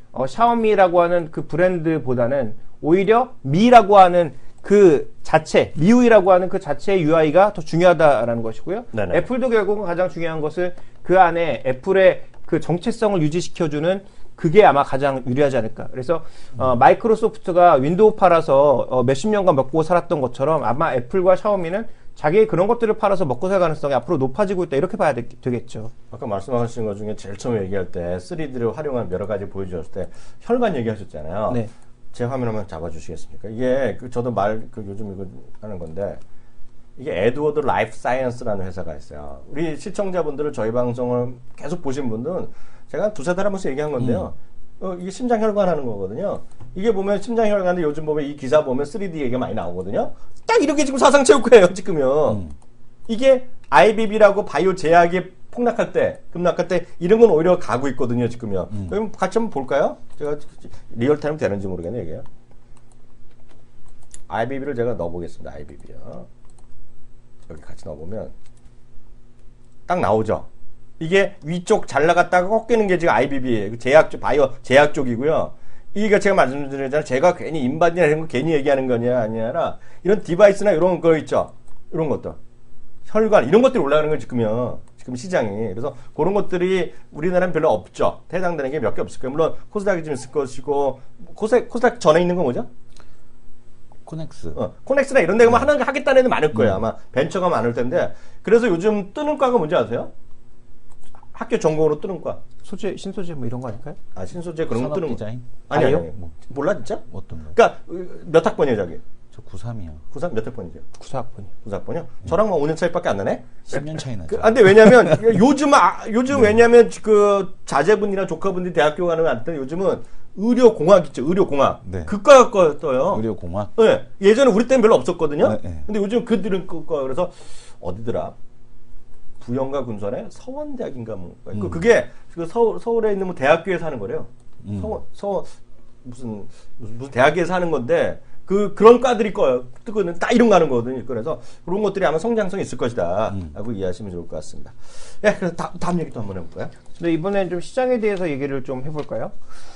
어, 샤오미라고 하는 그 브랜드보다는 오히려 미라고 하는 그 자체, 미우이라고 하는 그 자체의 유아이가 더 중요하다라는 것이고요. 네네. 애플도 결국은 가장 중요한 것은 그 안에 애플의 그 정체성을 유지시켜주는 그게 아마 가장 유리하지 않을까. 그래서 어, 마이크로소프트가 윈도우 팔아서 어, 몇십 년간 먹고 살았던 것처럼 아마 애플과 샤오미는 자기의 그런 것들을 팔아서 먹고 살 가능성이 앞으로 높아지고 있다. 이렇게 봐야 되, 되겠죠. 아까 말씀하신 것 중에 제일 처음 얘기할 때 쓰리디를 활용한 여러 가지 보여주셨을 때 혈관 얘기하셨잖아요. 네. 제 화면 한번 잡아주시겠습니까? 이게 그 저도 말 그 요즘 이거 하는 건데 이게 에드워드 라이프 사이언스라는 회사가 있어요. 우리 시청자분들을 저희 방송을 계속 보신 분들은 제가 두세 달 한 번씩 얘기한 건데요. 음. 어, 이게 심장혈관 하는 거거든요. 이게 보면 심장혈관인데 요즘 보면 이 기사 보면 쓰리디 얘기가 많이 나오거든요. 딱 이렇게 지금 사상체육회예요, 지금요. 음. 이게 아이비비라고 바이오 제약이 폭락할 때, 급락할 때 이런 건 오히려 가고 있거든요, 지금요. 음. 그럼 같이 한번 볼까요? 제가 리얼타임 되는지 모르겠네, 이게요. 아이비비를 제가 넣어보겠습니다, 아이비비요. 여기 같이 넣어보면 딱 나오죠. 이게 위쪽 잘 나갔다가 꺾이는 게 지금 아이비비예요. 제약 쪽, 바이오 제약 쪽이고요. 이게 제가 말씀드렸잖아요. 제가 괜히 인바디나 이런 거 괜히 얘기하는 거냐 아니라 이런 디바이스나 이런 거 있죠. 이런 것들. 혈관 이런 것들이 올라가는 거 지금요. 지금 시장이. 그래서 그런 것들이 우리나라는 별로 없죠. 해당되는 게 몇 개 없을 거예요. 물론 코스닥이 좀 있을 것이고 코스, 코스닥 전에 있는 건 뭐죠? 코넥스. 어, 코넥스나 이런 데 가면 네. 하나 하겠다는 애들 많을 거예요. 음. 아마 벤처가 많을 텐데. 그래서 요즘 뜨는 과가 뭔지 아세요? 학교 전공으로 뜨는 과. 소재, 신소재 뭐 이런 거 아닐까요? 아, 신소재 그런 거 뜨는 거. 디자인? 아니, 아니요. 아니, 뭐. 몰라, 진짜? 어떤 거? 그니까, 몇 학번이에요, 자기? 저 구십삼이요. 구십삼 몇 학번이죠? 구십사 학번이요. 구십사 학번이요? 음. 저랑 뭐 오 년 차이밖에 안 나네? 십 년 차이 나죠. 그, 아, 근데 왜냐면, 요즘, 아, 요즘 네. 왜냐면, 그, 자제분이랑 조카분들이 대학교 가는 거 안 때 요즘은 의료공학 있죠, 의료공학. 네. 그과 거 떠요. 의료공학? 네. 예전에 우리 때는 별로 없었거든요? 네, 네. 근데 요즘 그들은 그과, 그래서, 어디더라? 부영과 군산에 서원대학인가 뭐. 음. 그게 그 서울 서울에 있는 뭐 대학교에서 하는 거래요. 음. 서원 서 무슨 무슨 무슨 대학에서 하는 건데 그 그런 과들이 거요. 뜨거는 딱 이런 거 하는 거거든요. 그래서 그런 것들이 아마 성장성이 있을 것이다라고 음. 이해하시면 좋을 것 같습니다. 예, 그래서 다, 다음 얘기 또 한번 해볼까요? 네, 이번엔 좀 시장에 대해서 얘기를 좀 해볼까요?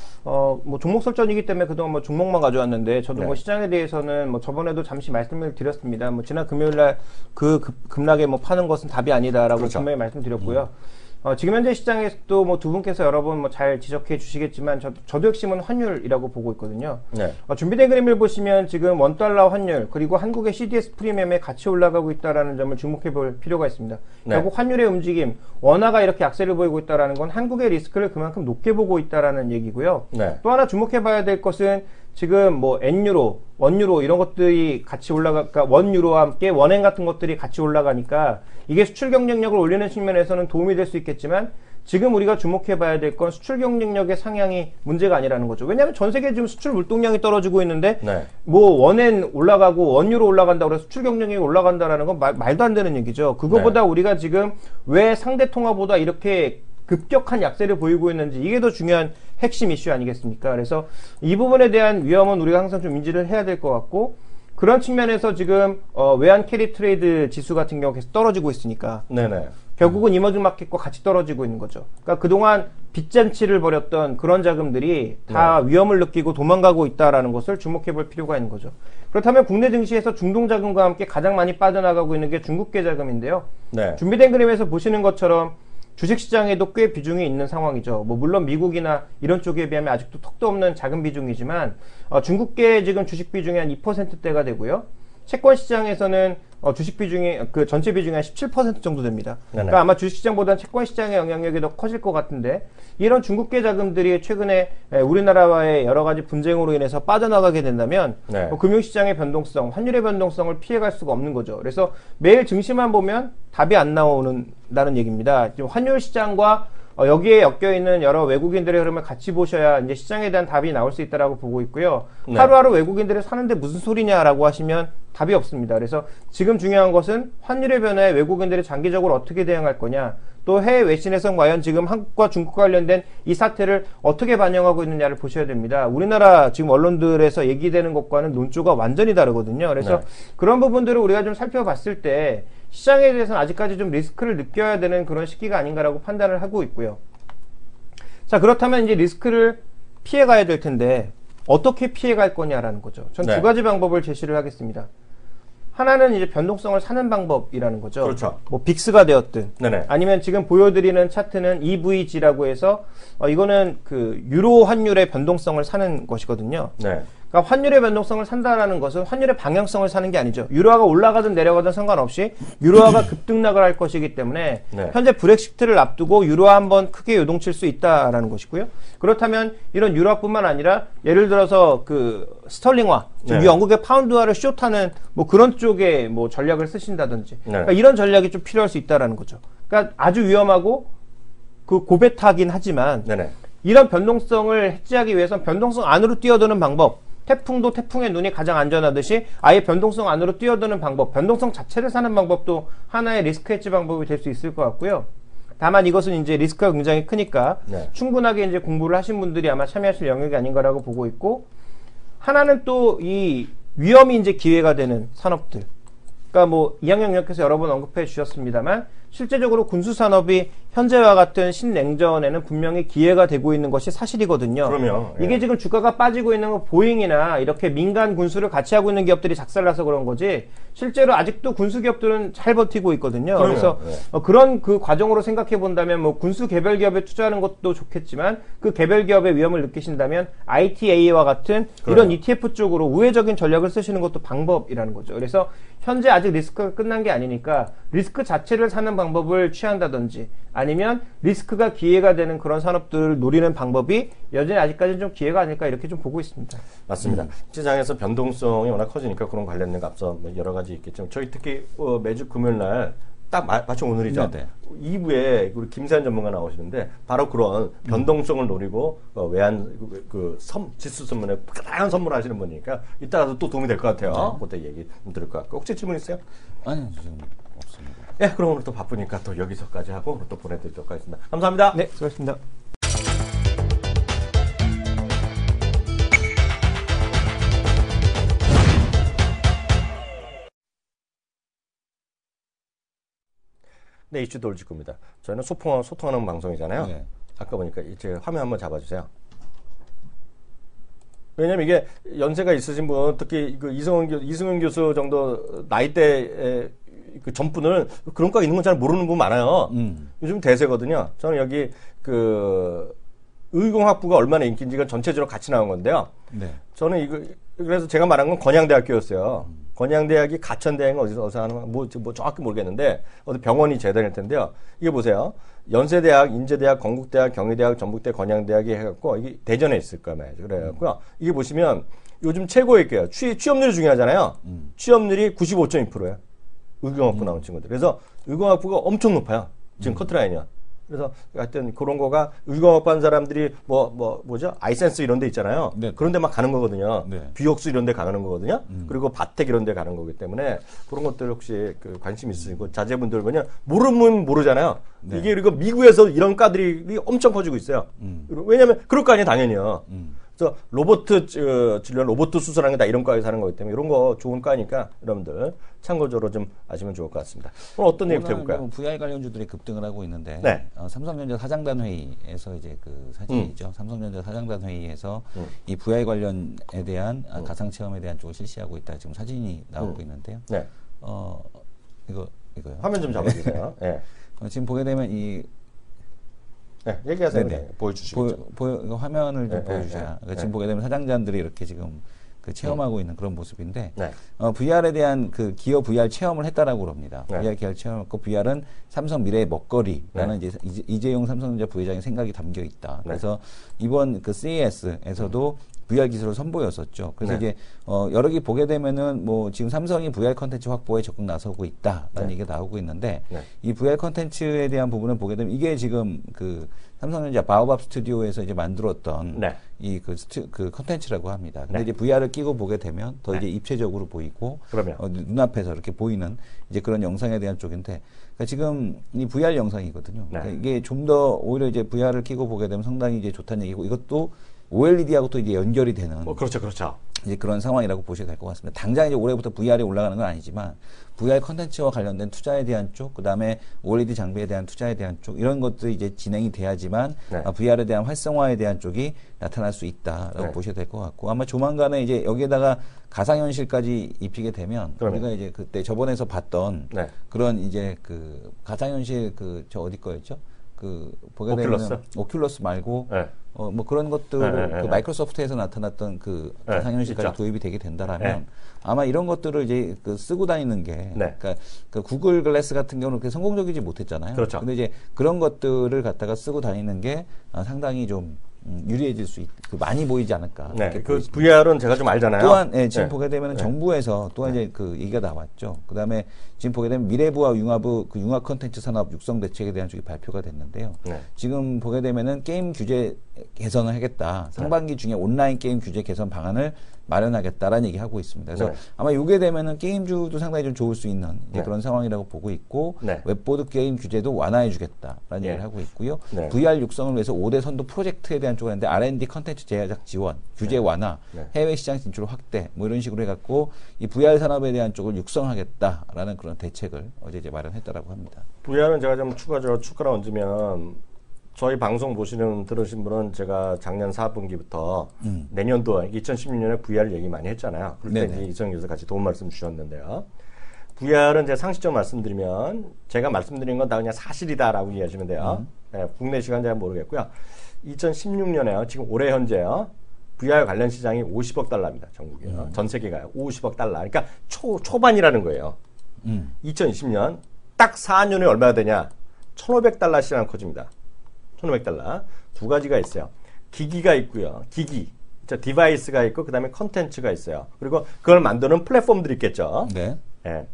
어, 뭐, 종목 설정이기 때문에 그동안 뭐 종목만 가져왔는데, 저도 네. 뭐 시장에 대해서는 뭐 저번에도 잠시 말씀을 드렸습니다. 뭐, 지난 금요일 날 그 급락에 뭐 파는 것은 답이 아니다라고 그렇죠. 분명히 말씀드렸고요. 음. 어, 지금 현재 시장에서도 뭐 두 분께서 여러 번 뭐 잘 지적해 주시겠지만, 저, 저도 핵심은 환율이라고 보고 있거든요. 네. 어, 준비된 그림을 보시면 지금 원달러 환율, 그리고 한국의 씨디에스 프리미엄에 같이 올라가고 있다는 점을 주목해 볼 필요가 있습니다. 네. 결국 환율의 움직임, 원화가 이렇게 약세를 보이고 있다는 건 한국의 리스크를 그만큼 높게 보고 있다는 얘기고요. 네. 또 하나 주목해 봐야 될 것은 지금 뭐 엔유로, 원유로 이런 것들이 같이 올라가, 그러니까 원유로와 함께 원엔 같은 것들이 같이 올라가니까 이게 수출 경쟁력을 올리는 측면에서는 도움이 될 수 있겠지만 지금 우리가 주목해 봐야 될 건 수출 경쟁력의 상향이 문제가 아니라는 거죠. 왜냐하면 전 세계 지금 수출 물동량이 떨어지고 있는데 네. 뭐 원엔 올라가고 원유로 올라간다고 해서 수출 경쟁력이 올라간다라는 건 말, 말도 안 되는 얘기죠. 그거보다 네. 우리가 지금 왜 상대 통화보다 이렇게 급격한 약세를 보이고 있는지 이게 더 중요한 핵심 이슈 아니겠습니까? 그래서 이 부분에 대한 위험은 우리가 항상 좀 인지를 해야 될 것 같고 그런 측면에서 지금 어, 외환 캐리 트레이드 지수 같은 경우 계속 떨어지고 있으니까 네네. 결국은 음. 이머징 마켓과 같이 떨어지고 있는 거죠. 그러니까 그동안 빚잔치를 벌였던 그런 자금들이 다 네. 위험을 느끼고 도망가고 있다라는 것을 주목해 볼 필요가 있는 거죠. 그렇다면 국내 증시에서 중동 자금과 함께 가장 많이 빠져나가고 있는 게 중국계 자금인데요. 네. 준비된 그림에서 보시는 것처럼 주식시장에도 꽤 비중이 있는 상황이죠. 뭐 물론 미국이나 이런 쪽에 비하면 아직도 턱도 없는 작은 비중이지만 어, 중국계 지금 주식 비중이 한 이 퍼센트대가 되고요. 채권 시장에서는 어, 주식 비중이 그 전체 비중이 한 십칠 퍼센트 정도 됩니다. 네네. 그러니까 아마 주식 시장보다는 채권 시장의 영향력이 더 커질 것 같은데 이런 중국계 자금들이 최근에 에, 우리나라와의 여러 가지 분쟁으로 인해서 빠져나가게 된다면 네. 뭐, 금융시장의 변동성, 환율의 변동성을 피해갈 수가 없는 거죠. 그래서 매일 증시만 보면 답이 안 나오는다는 얘기입니다. 지금 환율 시장과 어, 여기에 엮여있는 여러 외국인들의 흐름을 같이 보셔야 이제 시장에 대한 답이 나올 수 있다라고 보고 있고요. 네. 하루하루 외국인들이 사는데 무슨 소리냐라고 하시면 답이 없습니다. 그래서 지금 중요한 것은 환율의 변화에 외국인들이 장기적으로 어떻게 대응할 거냐, 또 해외 외신에서 과연 지금 한국과 중국 관련된 이 사태를 어떻게 반영하고 있느냐를 보셔야 됩니다. 우리나라 지금 언론들에서 얘기되는 것과는 논조가 완전히 다르거든요. 그래서 네. 그런 부분들을 우리가 좀 살펴봤을 때 시장에 대해서는 아직까지 좀 리스크를 느껴야 되는 그런 시기가 아닌가라고 판단을 하고 있고요. 자, 그렇다면 이제 리스크를 피해가야 될 텐데 어떻게 피해갈 거냐라는 거죠. 전 두 네. 가지 방법을 제시를 하겠습니다. 하나는 이제 변동성을 사는 방법이라는 거죠. 그렇죠. 뭐 빅스가 되었든 네네. 아니면 지금 보여드리는 차트는 이브이지라고 해서 어, 이거는 그 유로 환율의 변동성을 사는 것이거든요. 네. 그러니까 환율의 변동성을 산다라는 것은 환율의 방향성을 사는 게 아니죠. 유로화가 올라가든 내려가든 상관없이 유로화가 급등락을 할 것이기 때문에 네. 현재 브렉시트를 앞두고 유로화 한번 크게 요동칠 수 있다라는 것이고요. 그렇다면 이런 유로화뿐만 아니라 예를 들어서 그 스털링화, 네. 영국의 파운드화를 숏하는 뭐 그런 쪽에 뭐 전략을 쓰신다든지 네. 그러니까 이런 전략이 좀 필요할 수 있다라는 거죠. 그러니까 아주 위험하고 그 고베타긴 하지만 네네. 이런 변동성을 해지하기 위해선 변동성 안으로 뛰어드는 방법, 태풍도 태풍의 눈이 가장 안전하듯이 아예 변동성 안으로 뛰어드는 방법, 변동성 자체를 사는 방법도 하나의 리스크 해지 방법이 될 수 있을 것 같고요. 다만 이것은 이제 리스크가 굉장히 크니까 네. 충분하게 이제 공부를 하신 분들이 아마 참여하실 영역이 아닌가라고 보고 있고, 하나는 또 이 위험이 이제 기회가 되는 산업들. 그러니까 뭐 이학년 영역에서 여러 번 언급해 주셨습니다만 실제적으로 군수산업이 현재와 같은 신냉전에는 분명히 기회가 되고 있는 것이 사실이거든요. 그럼요. 예. 이게 지금 주가가 빠지고 있는 건 보잉이나 이렇게 민간 군수를 같이 하고 있는 기업들이 작살나서 그런 거지 실제로 아직도 군수 기업들은 잘 버티고 있거든요. 그럼요. 그래서 예. 어, 그런 그 과정으로 생각해 본다면 뭐 군수 개별 기업에 투자하는 것도 좋겠지만 그 개별 기업의 위험을 느끼신다면 아이티에이와 같은 그래요. 이런 이티에프 쪽으로 우회적인 전략을 쓰시는 것도 방법이라는 거죠. 그래서 현재 아직 리스크가 끝난 게 아니니까 리스크 자체를 사는 방법을 취한다든지 아니면 리스크가 기회가 되는 그런 산업들을 노리는 방법이 여전히 아직까지는 좀 기회가 아닐까 이렇게 좀 보고 있습니다. 맞습니다. 음. 시장에서 변동성이 워낙 커지니까 그런 관련된 거 앞서 뭐 여러 가지 있겠지만 저희 특히 어, 매주 금요일 날 딱 마침 오늘이죠. 네네. 이 부에 우리 김세한 전문가 나오시는데 바로 그런 변동성을 노리고 어, 외환 그, 그 선, 지수 선물에 다양한 선물을 하시는 분이니까 이따가도 또 도움이 될 것 같아요. 그때 얘기 좀 들을 것 같고 혹시 질문 있어요? 아니요, 지금 없습니다. 예, 그럼 오늘 또 바쁘니까 또 여기서까지 하고 또 보내드리도록 하겠습니다. 감사합니다. 네, 수고하셨습니다. 네, 이슈 돌직구입니다. 저희는 소통, 소통하는 방송이잖아요. 네. 아까 보니까 이제 화면 한번 잡아주세요. 왜냐면 이게 연세가 있으신 분, 특히 그 이승훈, 교, 이승훈 교수 정도 나이대의 그 전분을 그런 거 있는 건 잘 모르는 분 많아요. 음. 요즘 대세거든요. 저는 여기 그 의공학부가 얼마나 인기인지가 전체적으로 같이 나온 건데요. 네. 저는 이거 그래서 제가 말한 건 건양대학교였어요. 음. 건양대학이 가천대학은 어디서 어디서 하는 뭐, 뭐 정확히 모르겠는데 어디 병원이 재단일 텐데요. 이게 보세요. 연세대학, 인제대학, 건국대학, 경희대학, 전북대, 건양대학이 해갖고 이게 대전에 있을 거예요. 그래갖고요. 음. 이게 보시면 요즘 최고의 게요. 취 취업률이 중요하잖아요. 음. 취업률이 구십오 점 이 퍼센트예요. 의공학부 음. 나온 친구들. 그래서 의공학부가 엄청 높아요. 지금 음. 커트라인이요. 그래서 하여튼 그런 거가 의공학부 한 사람들이 뭐, 뭐, 뭐죠? 아이센스 이런 데 있잖아요. 네. 그런 데 막 가는 거거든요. 네. 비옥수 이런 데 가는 거거든요. 음. 그리고 바텍 이런 데 가는 거기 때문에 그런 것들 혹시 그 관심 있으시고 자제분들 뭐냐 모르면 모르잖아요. 네. 이게 그리고 미국에서 이런 과들이 엄청 커지고 있어요. 음. 왜냐면 그럴 거 아니에요, 당연히요. 음. 그래서 로봇 어, 진료, 로봇 수술하는 게 다 이런 과에서 하는 거기 때문에 이런 거 좋은 과니까 여러분들 참고적으로 좀 아시면 좋을 것 같습니다. 오늘 어떤 얘기 해볼까요? 브이아이 관련주들이 급등을 하고 있는데 네. 어, 삼성전자 사장단 회의에서 이제 그 사진이죠. 음. 삼성전자 사장단 회의에서 음. 이 브이아이 관련에 대한 음. 가상 체험에 대한 쪽을 실시하고 있다. 지금 사진이 나오고 음. 있는데요. 네. 어 이거 이거요. 화면 좀 잡아주세요. 네. 어, 지금 보게 되면 이 네, 얘기하세요. 네, 보여주시죠. 보여, 보여, 화면을 좀 네, 보여주셔야. 네, 그러니까 네. 지금 보게 되면 사장단들이 이렇게 지금 그 체험하고 네. 있는 그런 모습인데, 네. 어, 브이알에 대한 그 기어 브이알 체험을 했다라고 그럽니다. 네. 브이알 기어 체험했고, 브이알은 삼성 미래의 먹거리라는 네. 이제 이재용 삼성전자 부회장의 생각이 담겨 있다. 네. 그래서 이번 그 씨이에스에서도 음. 브이알 기술을 선보였었죠. 그래서 네. 이제 어 여러 개 보게 되면은 뭐 지금 삼성이 브이알 컨텐츠 확보에 적극 나서고 있다라는 네. 얘기가 나오고 있는데 네. 이 브이알 컨텐츠에 대한 부분을 보게 되면 이게 지금 그 삼성전자 바오밥 스튜디오에서 이제 만들었던 네. 이 그 그 컨텐츠라고 합니다. 근데 네. 이제 브이알을 끼고 보게 되면 더 네. 이제 입체적으로 보이고 어, 눈앞에서 이렇게 보이는 이제 그런 영상에 대한 쪽인데 그러니까 지금 이 브이알 영상이거든요. 네. 그러니까 이게 좀 더 오히려 이제 브이알을 끼고 보게 되면 상당히 이제 좋다는 얘기고 이것도 오엘이디하고 또 이제 연결이 되는. 어, 그렇죠, 그렇죠. 이제 그런 상황이라고 보셔도 될 것 같습니다. 당장 이제 올해부터 브이알이 올라가는 건 아니지만 브이알 컨텐츠와 관련된 투자에 대한 쪽, 그 다음에 오엘이디 장비에 대한 투자에 대한 쪽 이런 것들이 이제 진행이 돼야지만 네. 아, 브이알에 대한 활성화에 대한 쪽이 나타날 수 있다라고 네. 보셔도 될 것 같고 아마 조만간에 이제 여기에다가 가상현실까지 입히게 되면 그러면. 우리가 이제 그때 저번에서 봤던 네. 그런 이제 그 가상현실 그 저 어디 거였죠? 그 보게 오큘러스? 되면 오큘러스 말고 네. 어 뭐 그런 것들 네, 네, 그 네. 마이크로소프트에서 나타났던 그 네, 가상현실까지 있죠. 도입이 되게 된다라면 네. 아마 이런 것들을 이제 그 쓰고 다니는 게 네. 그러니까 그 구글 글래스 같은 경우는 그렇게 성공적이지 못했잖아요. 그렇죠. 근데 이제 그런 것들을 갖다가 쓰고 다니는 게 아, 상당히 좀 음, 유리해질 수 있, 그 많이 보이지 않을까. 네, 그 브이알은 제가 좀 알잖아요. 또한 예, 지금 네. 보게 되면은 네. 정부에서 또한 네. 이제 그 얘기가 나왔죠. 그다음에 지금 보게 되면 미래부와 융합부 그 융합 콘텐츠 산업 육성 대책에 대한 쪽이 발표가 됐는데요. 네. 지금 보게 되면은 게임 규제 개선을 하겠다. 상반기 중에 온라인 게임 규제 개선 방안을 마련하겠다라는 얘기하고 있습니다. 그래서 네. 아마 이게 되면은 게임주도 상당히 좀 좋을 수 있는 네. 그런 상황이라고 보고 있고 네. 웹보드 게임 규제도 완화해주겠다라는 네. 얘기를 하고 있고요. 네. 브이알 육성을 위해서 오 대 선도 프로젝트에 대한 쪽이 있는데 알 앤 디 컨텐츠 제작 지원, 규제 네. 완화, 네. 해외 시장 진출 확대 뭐 이런 식으로 해갖고 이 브이알 산업에 대한 쪽을 육성하겠다라는 그런 대책을 어제 이제 마련했다라고 합니다. 브이알은 제가 좀 추가적으로 추가로 얹으면 저희 방송 보시는 들으신 분은 제가 작년 사 분기부터 음. 내년도 이천십육 년에 브이알 얘기 많이 했잖아요. 그럴 때 이정 교수 같이 도움 말씀 주셨는데요. 브이알은 제 상식적으로 말씀드리면 제가 말씀드린 건 다 그냥 사실이다라고 이해하시면 돼요. 음. 네, 국내 시간 잘 모르겠고요. 이천십육 년에요. 지금 올해 현재요. 브이알 관련 시장이 오십억 달러입니다. 전국이요. 음. 전 세계가요. 오십억 달러. 그러니까 초 초반이라는 거예요. 음. 이천이십 년 딱 사 년에 얼마가 되냐? 천오백 달러 시장 커집니다. 천오백 달러. 두 가지가 있어요. 기기가 있고요. 기기. 디바이스가 있고 그다음에 컨텐츠가 있어요. 그리고 그걸 만드는 플랫폼들이 있겠죠. 네. 네.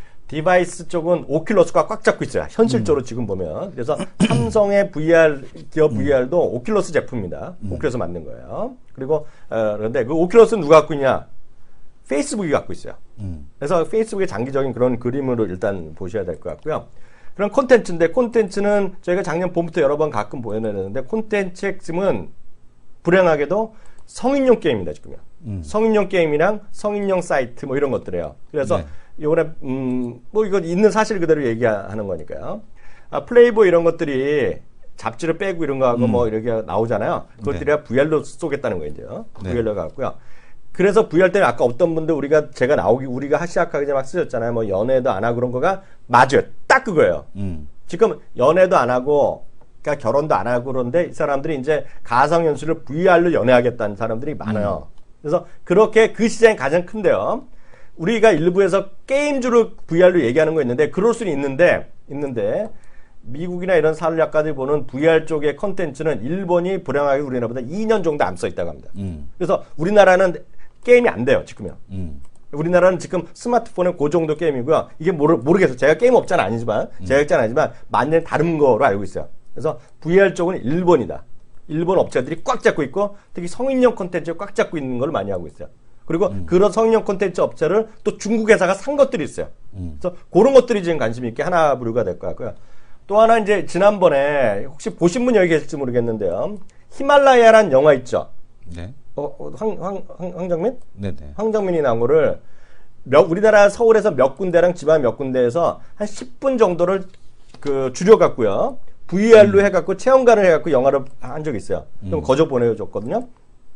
디바이스 쪽은 오큘러스가 꽉 잡고 있어요. 현실적으로 음. 지금 보면. 그래서 삼성의 브이알, 기업 브이알도 음. 오큘러스 제품입니다. 음. 오큘러스 만든 거예요. 그리고 어, 그런데 그 오큘러스는 누가 갖고 있냐? 페이스북이 갖고 있어요. 음. 그래서 페이스북의 장기적인 그런 그림으로 일단 보셔야 될 것 같고요. 그런 콘텐츠인데 콘텐츠는 저희가 작년 봄부터 여러 번 가끔 보여내는데 콘텐츠 핵심은 불행하게도 성인용 게임입니다. 지금요. 음. 성인용 게임이랑 성인용 사이트 뭐 이런 것들이에요. 그래서 네. 요번에 음, 뭐 이거 있는 사실 그대로 얘기하는 거니까요. 아, 플레이보 이런 것들이 잡지를 빼고 이런 거 하고 음. 뭐 이렇게 나오잖아요. 그것들이 네. 브이알로 쏘겠다는 거예요, 이제요. 네. 브이알로 가고요. 그래서 브이알 때는 아까 어떤 분들 우리가 제가 나오기 우리가 시작하기 전에 막 쓰셨잖아요. 뭐 연애도 안 하고 그런 거가 맞아요. 딱 그거예요. 음. 지금 연애도 안 하고 그러니까 결혼도 안 하고 그런데 이 사람들이 이제 가상현실을 브이알로 연애하겠다는 사람들이 많아요. 음. 그래서 그렇게 그 시장이 가장 큰데요. 우리가 일부에서 게임주를 브이알로 얘기하는 거 있는데 그럴 수는 있는데 있는데 미국이나 이런 산업학가들이 보는 브이알 쪽의 컨텐츠는 일본이 불행하게 우리나라보다 이 년 정도 앞서 있다고 합니다. 음. 그래서 우리나라는 게임이 안 돼요, 지금요. 음. 우리나라는 지금 스마트폰에 그 정도 게임이고요. 이게 모르, 모르겠어요. 제가 게임 업자는 아니지만, 음. 제작자는 아니지만, 만년 다른 거로 알고 있어요. 그래서 브이알 쪽은 일본이다. 일본 업체들이 꽉 잡고 있고, 특히 성인용 콘텐츠를 꽉 잡고 있는 걸 많이 하고 있어요. 그리고 음. 그런 성인용 콘텐츠 업체를 또 중국 회사가 산 것들이 있어요. 음. 그래서 그런 것들이 지금 관심 있게 하나 부류가 될 것 같고요. 또 하나 이제 지난번에 혹시 보신 분 여기 계실지 모르겠는데요. 히말라야라는 영화 있죠? 네. 어, 황, 황, 황, 황정민? 네네. 황정민이 나온 거를 몇, 우리나라 서울에서 몇 군데랑 지방 몇 군데에서 한 십 분 정도를 그 줄여갖고요. 브이알로 음. 해갖고 체험관을 해갖고 영화를 한 적이 있어요. 좀 음. 거저 보내줬거든요.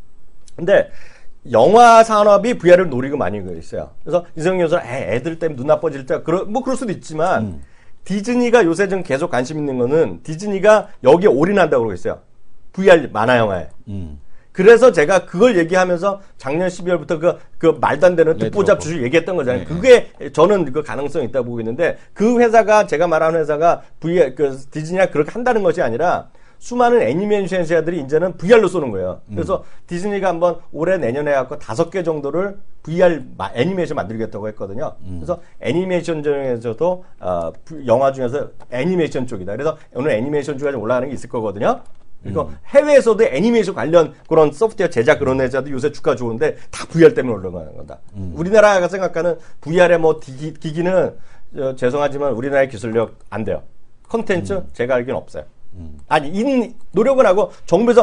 근데 영화 산업이 브이알을 노리고 많이 있어요. 그래서 이성윤 교수는 애들 때문에 눈 나빠질 때, 그러, 뭐 그럴 수도 있지만 음. 디즈니가 요새 좀 계속 관심 있는 거는 디즈니가 여기에 올인한다고 그러고 있어요. 브이알 만화 영화에. 음. 그래서 제가 그걸 얘기하면서 작년 십이월부터 그, 그 말도 안 되는 듣보잡 주식 얘기했던 거잖아요. 네. 그게 저는 그 가능성이 있다고 보고 있는데 그 회사가 제가 말하는 회사가 브이알, 그 디즈니가 그렇게 한다는 것이 아니라 수많은 애니메이션 회사들이 이제는 브이알로 쏘는 거예요. 그래서 음. 디즈니가 한번 올해 내년에 갖고 다섯 개 정도를 브이알 애니메이션 만들겠다고 했거든요. 음. 그래서 애니메이션 중에서도 어, 영화 중에서 애니메이션 쪽이다. 그래서 오늘 애니메이션 쪽에 올라가는 게 있을 거거든요. 그리고 음. 해외에서도 애니메이션 관련 그런 소프트웨어 제작 그런 회사도 요새 주가 좋은데 다 브이알 때문에 올라가는 거다. 음. 우리나라가 생각하는 브이알의 뭐 기기, 기기는 어, 죄송하지만 우리나라의 기술력 안 돼요. 콘텐츠 음. 제가 알기는 없어요. 음. 아니, 인, 노력은 하고 정부에서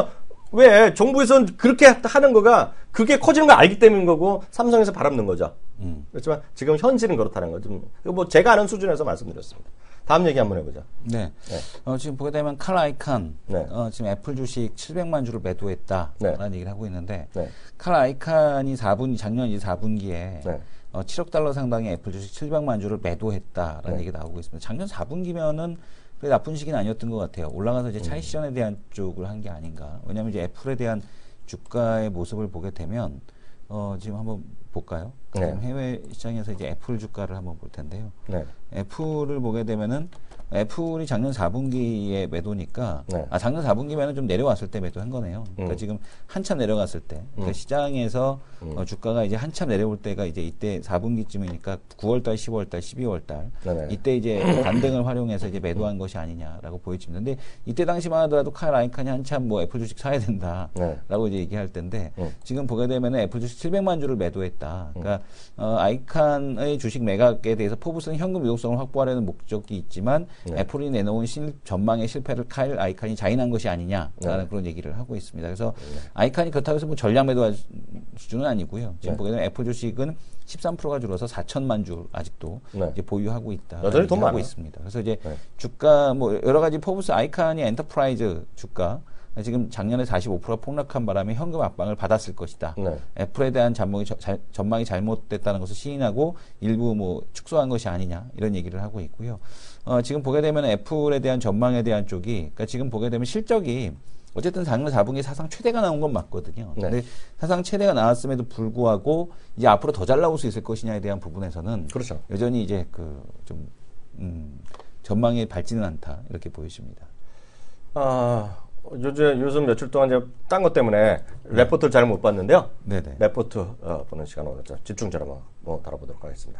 왜 정부에서는 그렇게 하는 거가 그게 커지는 걸 알기 때문인 거고 삼성에서 바람는 거죠. 음. 그렇지만 지금 현실은 그렇다는 거죠. 뭐 제가 아는 수준에서 말씀드렸습니다. 다음 얘기 한번 해보자. 네. 네. 어, 지금 보게 되면 칼 아이칸 네. 어, 지금 애플 주식 칠백만 주를 매도했다라는 네. 얘기를 하고 있는데 네. 칼 아이칸이 사 분 작년 이제 사 분기에 네. 어, 칠억 달러 상당의 애플 주식 칠백만 주를 매도했다라는 네. 얘기가 나오고 있습니다. 작년 사 분기면은 그게 나쁜 시기는 아니었던 것 같아요. 올라가서 이제 차익 실현에 대한 쪽을 한 게 아닌가. 왜냐하면 이제 애플에 대한 주가의 모습을 보게 되면 어, 지금 한번 볼까요? 네. 해외 시장에서 이제 애플 주가를 한번 볼 텐데요. 네. 애플을 보게 되면은 애플이 작년 사 분기에 매도니까 네. 아 작년 사 분기면은 좀 내려왔을 때 매도한 거네요. 그러니까 음. 지금 한참 내려갔을 때 그러니까 음. 시장에서 음. 어, 주가가 이제 한참 내려올 때가 이제 이때 사 분기쯤이니까 구월달, 시월달, 십이월달 네네. 이때 이제 반등을 활용해서 이제 매도한 음. 것이 아니냐라고 보여집니다. 근데 이때 당시만 하더라도 칼 아이칸이 한참 뭐 애플 주식 사야 된다라고 네. 이제 얘기할 텐데 음. 지금 보게 되면은 애플 주식 칠백만 주를 매도했다. 그러니까 음. 어, 아이칸의 주식 매각에 대해서 포브스는 현금 유동성을 확보하려는 목적이 있지만 네. 애플이 내놓은 실, 전망의 실패를 칼 아이칸이 자인한 것이 아니냐라는 네. 그런 얘기를 하고 있습니다. 그래서 네. 아이칸이 그렇다고 해서 뭐 전량 매도할 수준은 아니고요. 지금 네. 보게 되면 애플 주식은 십삼 퍼센트가 줄어서 사천만 주 아직도 네. 이제 보유하고 있다. 여전히 돈 하고 많아요. 있습니다. 그래서 이제 네. 주가 뭐 여러 가지 포브스 아이칸이 엔터프라이즈 주가 지금 작년에 사십오 퍼센트가 폭락한 바람에 현금 압박을 받았을 것이다. 네. 애플에 대한 전망이, 자, 전망이 잘못됐다는 것을 시인하고 일부 뭐 축소한 것이 아니냐 이런 얘기를 하고 있고요. 어, 지금 보게 되면 애플에 대한 전망에 대한 쪽이, 그러니까 지금 보게 되면 실적이 어쨌든 작년 사 분기 사상 최대가 나온 건 맞거든요. 네. 근데 사상 최대가 나왔음에도 불구하고 이제 앞으로 더 잘 나올 수 있을 것이냐에 대한 부분에서는 그렇죠. 여전히 이제 그 좀 음, 전망이 밝지는 않다 이렇게 보여집니다. 아. 요즘, 요즘 며칠 동안 이제 딴 것 때문에 네. 레포트를 잘 못 봤는데요. 네네. 레포트 어, 보는 시간 오늘 집중적으로 뭐 다뤄보도록 하겠습니다.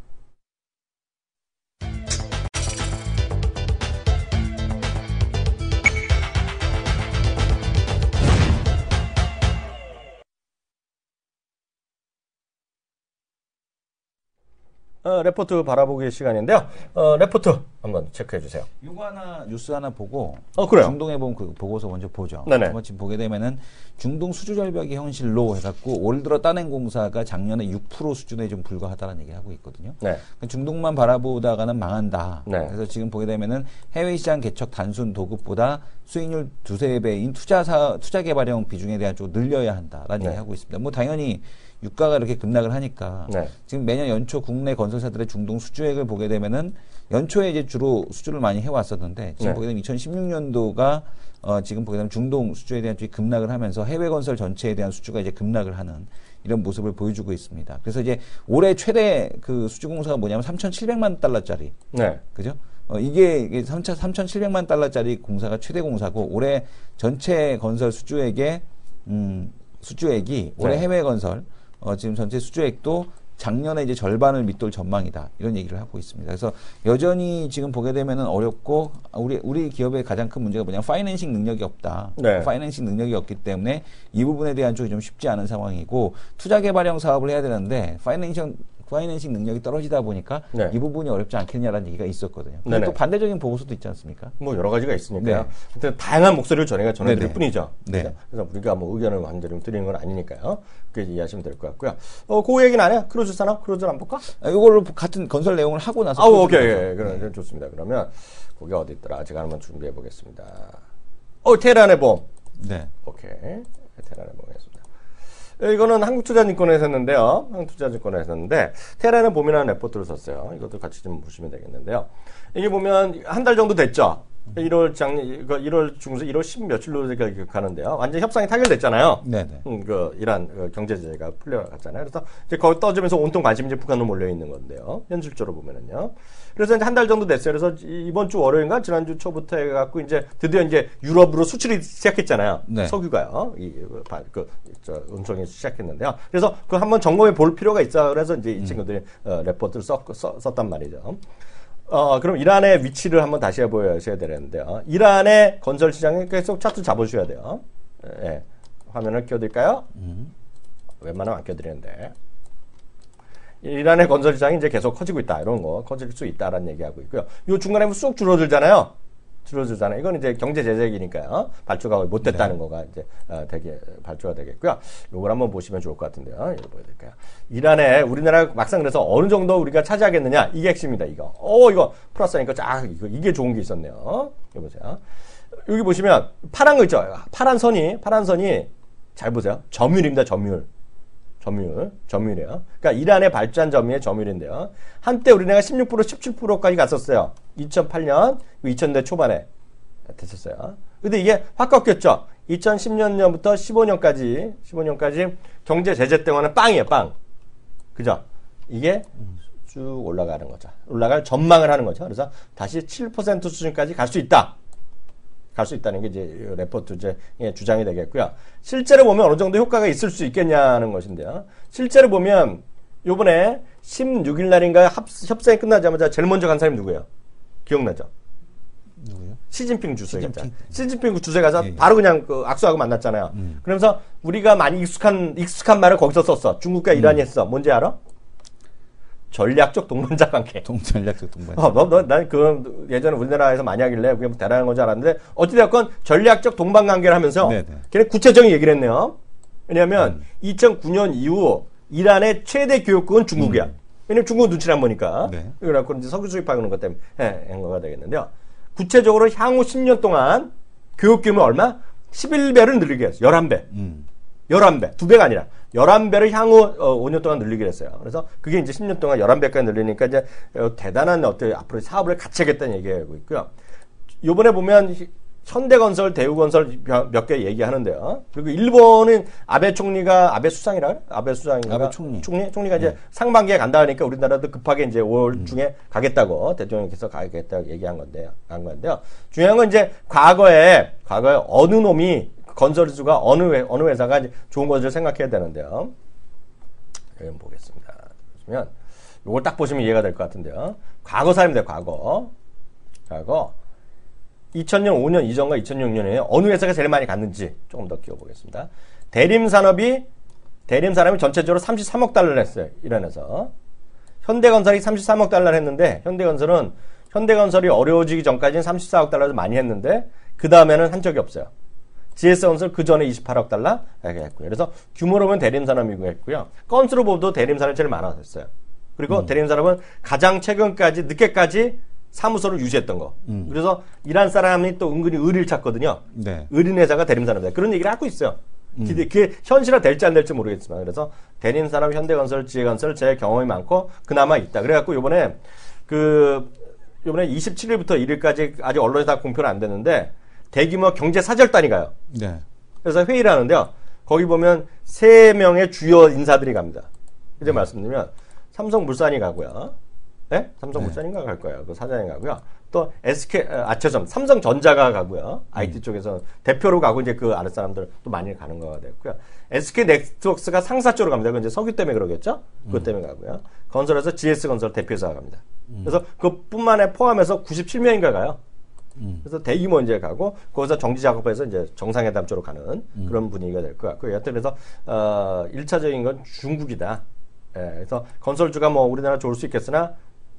어, 레포트 바라보기 시간인데요. 어, 레포트 한번 체크해 주세요. 이거 하나 뉴스 하나 보고 어, 그래요? 중동에 본 그 보고서 먼저 보죠. 네네. 한번 지금 보게 되면은 중동 수주 절벽이 현실로 해갖고 올 들어 따낸 공사가 작년에 육 퍼센트 수준에 좀 불과하다는 얘기를 하고 있거든요. 네. 그러니까 중동만 바라보다가는 망한다. 네. 그래서 지금 보게 되면은 해외 시장 개척 단순 도급보다 수익률 두세 배인 투자사 투자 개발형 비중에 대한 쪽 늘려야 한다라는 네. 얘기하고 있습니다. 뭐 당연히 유가가 이렇게 급락을 하니까 네. 지금 매년 연초 국내 건설사들의 중동 수주액을 보게 되면은 연초에 이제 주로 수주를 많이 해왔었는데 지금 네. 보게 되면 이천십육 년도가 어 지금 보게 되면 중동 수주에 대한 쪽이 급락을 하면서 해외 건설 전체에 대한 수주가 이제 급락을 하는 이런 모습을 보여주고 있습니다. 그래서 이제 올해 최대 그 수주 공사가 뭐냐면 삼천칠백만 달러짜리. 네. 그죠? 어, 이게 삼천칠백만 달러짜리 공사가 최대 공사고 올해 전체 건설 수주액의 음, 수주액이 올해 네. 해외 건설 어, 지금 전체 수주액도 작년에 이제 절반을 밑돌 전망이다. 이런 얘기를 하고 있습니다. 그래서 여전히 지금 보게 되면은 어렵고, 우리, 우리 기업의 가장 큰 문제가 뭐냐면 파이낸싱 능력이 없다. 네. 파이낸싱 능력이 없기 때문에 이 부분에 대한 쪽이 좀 쉽지 않은 상황이고, 투자 개발형 사업을 해야 되는데, 파이낸싱, 파이낸싱 능력이 떨어지다 보니까 네. 이 부분이 어렵지 않겠냐라는 얘기가 있었거든요. 근데 또 반대적인 보고서도 있지 않습니까? 뭐 여러 가지가 있으니까요. 네. 다양한 목소리를 전해가 전해드릴 네네. 뿐이죠. 네. 그래서 우리가 뭐 의견을 완전히 드리는 건 아니니까요. 그렇게 이해하시면 될 것 같고요. 어, 그 얘기는 안 해요? 크루즈 산업? 크루즈를 안 볼까? 아, 이걸로 같은 건설 내용을 하고 나서. 아, 오케이. 예, 그럼 네. 좋습니다. 그러면 그게 어디 있더라? 제가 한번 준비해 보겠습니다. 어, 테란의 보험. 네. 오케이. 테란의 보험이었습니다. 이거는 한국투자증권에서 했는데요. 한국투자증권에서 했는데, 테란의 봄이라는 레포트를 썼어요. 이것도 같이 좀 보시면 되겠는데요. 이게 보면 한 달 정도 됐죠? 일월 장, 일월 중순, 일월 십 며칠로 가는데요. 완전 협상이 타결됐잖아요. 네네. 음, 그, 이란 그 경제제재가 풀려갔잖아요. 그래서 이제 거기 떠지면서 온통 관심이 이제 북한으로 몰려있는 건데요. 현실적으로 보면은요. 그래서 이제 한 달 정도 됐어요. 그래서 이번 주 월요일인가 지난주 초부터 해갖고 이제 드디어 이제 유럽으로 수출이 시작했잖아요. 네. 석유가요. 이, 그, 저, 운송이 시작했는데요. 그래서 그 한번 점검해 볼 필요가 있어. 그래서 이제 이 친구들이 음. 어, 레포트를 썼, 썼, 썼단 말이죠. 어, 그럼 이란의 위치를 한번 다시 해보셔야 되는데요. 이란의 건설 시장에 계속 차트 잡으셔야 돼요. 예. 화면을 띄워드릴까요? 음. 웬만하면 안 띄워드리는데. 이란의 건설 시장이 이제 계속 커지고 있다. 이런 거, 커질 수 있다라는 얘기하고 있고요. 요 중간에 쑥 줄어들잖아요. 줄어들잖아요. 이건 이제 경제 제재이니까요. 발주가 못 됐다는 네. 거가 이제 어, 되게 발주가 되겠고요. 요걸 한번 보시면 좋을 것 같은데요. 이거 보여야 될까요? 이란에 우리나라 막상 그래서 어느 정도 우리가 차지하겠느냐 이게 핵심입니다. 이거. 어 이거 플러스니까 쫙 이거 이게 좋은 게 있었네요. 이거 보세요. 여기 보시면 파란 거 있죠. 파란 선이 파란 선이 잘 보세요. 점유율입니다. 점유율. 점유율, 점유율이에요. 그러니까 이란의 발전 점유의 점유율인데요. 한때 우리나라가 십육 퍼센트, 십칠 퍼센트까지 갔었어요. 이천팔 년, 이천 년대 초반에 됐었어요. 근데 이게 확 꺾였죠. 이천십 년부터 십오 년까지, 십오 년까지 경제 제재 때문에 빵이에요, 빵. 그죠? 이게 쭉 올라가는 거죠. 올라갈 전망을 하는 거죠. 그래서 다시 칠 퍼센트 수준까지 갈 수 있다. 갈 수 있다는 게 이제 레포트 이제 주장이 되겠고요. 실제로 보면 어느 정도 효과가 있을 수 있겠냐는 것인데요. 실제로 보면 요번에 십육 일 날인가 합, 협상이 끝나자마자 제일 먼저 간 사람이 누구예요? 기억나죠? 누구요? 시진핑 주석이 시진핑, 시진핑 주석이 가서 예, 예. 바로 그냥 그 악수하고 만났잖아요. 음. 그러면서 우리가 많이 익숙한 익숙한 말을 거기서 썼어. 중국과 이란이 음. 했어. 뭔지 알아? 전략적 동반자 관계. 동전략적 동반자. 어, 너, 너, 난 그, 예전에 우리나라에서 많이 하길래 그게 뭐 대단한 건 줄 알았는데, 어찌되었건 전략적 동반 관계를 하면서, 네네. 걔네 구체적인 얘기를 했네요. 왜냐면, 음. 이천구 년 이후 이란의 최대 교육국은 중국이야. 음. 왜냐면 중국은 눈치를 안 보니까. 네. 그래갖고 이제 석유 수입하는 것 때문에 한 거가 되겠는데요. 구체적으로 향후 십 년 동안 교육 규모 얼마? 십일 배를 늘리게 했어. 열한 배. 음. 열한 배. 두 배가 아니라. 열한 배를 향후 어, 오 년 동안 늘리기로 했어요. 그래서 그게 이제 십 년 동안 열한 배까지 늘리니까 이제 어, 대단한 어떤 앞으로 사업을 같이 하겠다는 얘기하고 있고요. 요번에 보면 현대건설, 대우건설 몇 개 얘기하는데요. 그리고 일본은 아베 총리가, 아베 수상이라 그래? 아베 수상인가? 아베 총리. 총리? 총리가 네. 이제 상반기에 간다 하니까 우리나라도 급하게 이제 오월 음. 중에 가겠다고 대통령께서 가겠다고 얘기한 건데요. 한 건데요. 중요한 건 이제 과거에, 과거에 어느 놈이 건설주가 어느, 회, 어느 회사가 이제 좋은 것을 생각해야 되는데요. 여기 한번 보겠습니다. 보시면, 요걸 딱 보시면 이해가 될 것 같은데요. 과거 사람입니다, 과거. 과거. 이천 년, 오 년 이전과 이천육 년에 어느 회사가 제일 많이 갔는지 조금 더 키워보겠습니다. 대림산업이, 대림산업이 전체적으로 삼십삼억 달러를 했어요. 이란에서. 현대건설이 삼십삼억 달러를 했는데, 현대건설은, 현대건설이 어려워지기 전까지는 삼십사억 달러를 많이 했는데, 그 다음에는 한 적이 없어요. 지에스건설 그 전에 이십팔억 달러 했고요. 그래서 규모로 보면 대림산업이고 했고요. 건수로 보도 대림산업이 제일 많았어요. 그리고 음. 대림산업은 가장 최근까지, 늦게까지 사무소를 유지했던 거. 음. 그래서 이란 사람이 또 은근히 의리를 찾거든요. 네. 의린 회사가 대림산업이다. 그런 얘기를 하고 있어요. 음. 그게 현실화 될지 안 될지 모르겠지만. 그래서 대림산업, 현대건설, 지혜건설 제 경험이 많고 그나마 있다. 그래갖고 요번에 그, 요번에 이십칠 일부터 일 일까지 아직 언론에 다 공표는 안 됐는데 대규모 경제사절단이 가요. 네. 그래서 회의를 하는데요. 거기 보면 세 명의 주요 인사들이 갑니다. 이제 음. 말씀드리면 삼성물산이 가고요. 네? 삼성물산인가 네. 갈 거예요. 그 사장이 가고요. 또 에스케이, 아, 죄송, 삼성전자가 가고요. 음. 아이티 쪽에서 대표로 가고 이제 그 아래 사람들 또 많이 가는 거가 됐고요. 에스케이 네트워크스가 상사 쪽으로 갑니다. 그건 이제 석유 때문에 그러겠죠? 그것 음. 때문에 가고요. 건설에서 지에스건설 대표이사가 갑니다. 음. 그래서 그뿐만에 포함해서 구십칠 명인가 가요. 음. 그래서 대규모 이제 가고 거기서 정지 작업해서 이제 정상회담 쪽으로 가는 음. 그런 분위기가 될 것 같고요. 여튼 그래서 어, 일차적인 건 중국이다. 예, 그래서 건설주가 뭐 우리나라 좋을 수 있겠으나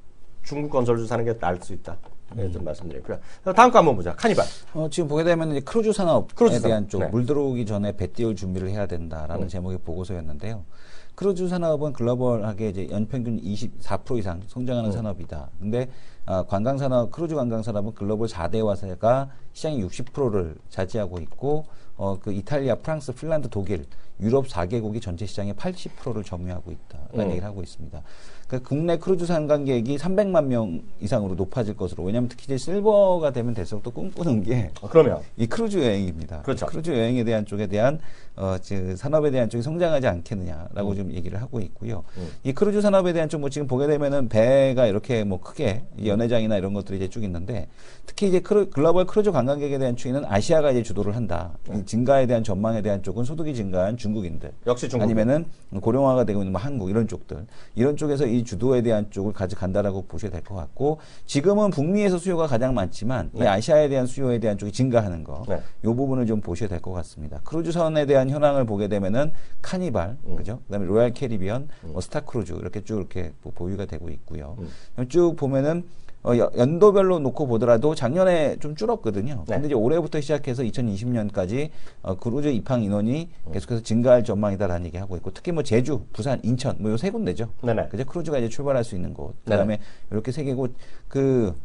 중국 건설주 사는 게 나을 수 있다. 네, 좀 말씀드렸고요. 다음 거 한번 보자. 카니발. 어, 지금 보게 되면 이제 크루즈 산업에 크루즈 대한 산업. 쪽, 네. 물 들어오기 전에 배 띄울 준비를 해야 된다라는 음. 제목의 보고서였는데요. 크루즈 산업은 글로벌하게 이제 연평균 이십사 퍼센트 이상 성장하는 음. 산업이다. 근데 아, 관광 산업, 크루즈 관광 산업은 글로벌 사 대 화사가 시장의 육십 퍼센트를 차지하고 있고, 어, 그 이탈리아, 프랑스, 핀란드, 독일, 유럽 사 개국이 전체 시장의 팔십 퍼센트를 점유하고 있다라는 음. 얘기를 하고 있습니다. 그러니까 국내 크루즈 관광객이 삼백만 명 이상으로 높아질 것으로. 왜냐하면 특히 이제 실버가 되면 될수록 또 꿈꾸는 게 어, 그러면 이 크루즈 여행입니다. 그렇죠. 크루즈 여행에 대한 쪽에 대한 어, 즉 산업에 대한 쪽이 성장하지 않겠느냐라고 음. 좀 얘기를 하고 있고요. 음. 이 크루즈 산업에 대한 쪽 뭐 지금 보게 되면은 배가 이렇게 뭐 크게 연회장이나 이런 것들이 이제 쭉 있는데 특히 이제 크루, 글로벌 크루즈 관광객에 대한 추이는 아시아가 이제 주도를 한다. 음. 이 증가에 대한 전망에 대한 쪽은 소득이 증가한 중국인들, 역시 중국 아니면은 고령화가 되고 있는 뭐 한국 이런 쪽들 이런 쪽에서 이 주도에 대한 쪽을 가져간다라고 보셔야 될 것 같고 지금은 북미에서 수요가 가장 많지만 네. 이 아시아에 대한 수요에 대한 쪽이 증가하는 거, 네. 이 부분을 좀 보셔야 될 것 같습니다. 크루즈선에 대한 현황을 보게 되면은 카니발, 음. 그죠? 그다음에 로얄 캐리비언, 음. 뭐 스타크루즈 이렇게 쭉 이렇게 보유가 되고 있고요. 음. 쭉 보면은 어, 연도별로 놓고 보더라도 작년에 좀 줄었거든요. 네. 근데 이제 올해부터 시작해서 이천이십 년까지 어, 크루즈 입항 인원이 계속해서 증가할 전망이다라는 얘기 하고 있고, 특히 뭐 제주, 부산, 인천 뭐 요 세 군데죠. 네네. 그제 크루즈가 이제 출발할 수 있는 곳. 그다음에 이렇게 세 개고, 그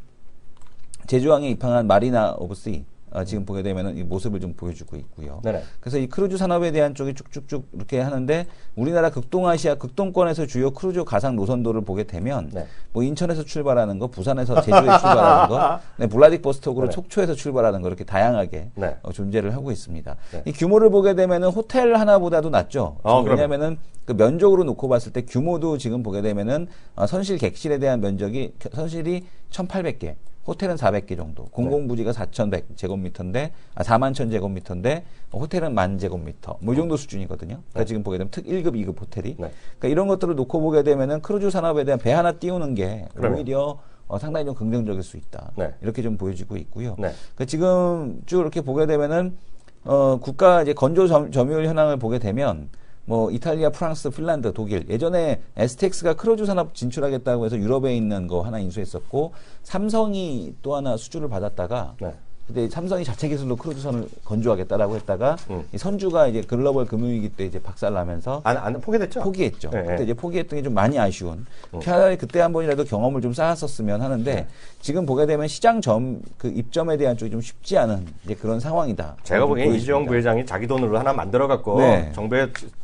제주항에 입항한 마리나 오브 시 어, 지금 보게 되면은 이 모습을 좀 보여주고 있고요. 네네. 그래서 이 크루즈 산업에 대한 쪽이 쭉쭉쭉 이렇게 하는데, 우리나라 극동아시아 극동권에서 주요 크루즈 가상 노선도를 보게 되면 네. 뭐 인천에서 출발하는 거, 부산에서 제주에 출발하는 거, 네, 블라디보스토크로 네네. 촉초에서 출발하는 거, 이렇게 다양하게 네. 어, 존재를 하고 있습니다. 네. 이 규모를 보게 되면은 호텔 하나보다도 낮죠. 어, 왜냐하면은 그 면적으로 놓고 봤을 때 규모도 지금 보게 되면은 어, 선실 객실에 대한 면적이 선실이 천팔백 개. 호텔은 사백 개 정도, 공공부지가 사천백 제곱미터인데, 아, 사만 천 제곱미터인데, 호텔은 만 제곱미터, 뭐 이 정도 수준이거든요. 그러니까 네. 지금 보게 되면 특 일 급, 이 급 호텔이. 네. 그러니까 이런 것들을 놓고 보게 되면은 크루즈 산업에 대한 배 하나 띄우는 게 그러면. 오히려 어, 상당히 좀 긍정적일 수 있다. 네. 이렇게 좀 보여지고 있고요. 네. 그러니까 지금 쭉 이렇게 보게 되면은, 어, 국가 이제 건조 점, 점유율 현황을 보게 되면, 뭐 이탈리아, 프랑스, 핀란드, 독일, 예전에 에스티엑스가 크루즈 산업 진출하겠다고 해서 유럽에 있는 거 하나 인수했었고, 삼성이 또 하나 수주를 받았다가, 네. 그때 삼성이 자체 기술로 크루즈선을 건조하겠다라고 했다가 음. 이 선주가 이제 글로벌 금융위기 때 이제 박살나면서 안, 안 포기됐죠? 포기했죠. 네, 그때 네. 이제 포기했던 게 좀 많이 아쉬운. 음. 차라리 그때 한 번이라도 경험을 좀 쌓았었으면 하는데, 네. 지금 보게 되면 시장 점 그 입점에 대한 쪽이 좀 쉽지 않은 이제 그런 상황이다. 제가 보기엔 보여집니다. 이재용 부회장이 자기 돈으로 하나 만들어갖고 네. 정부에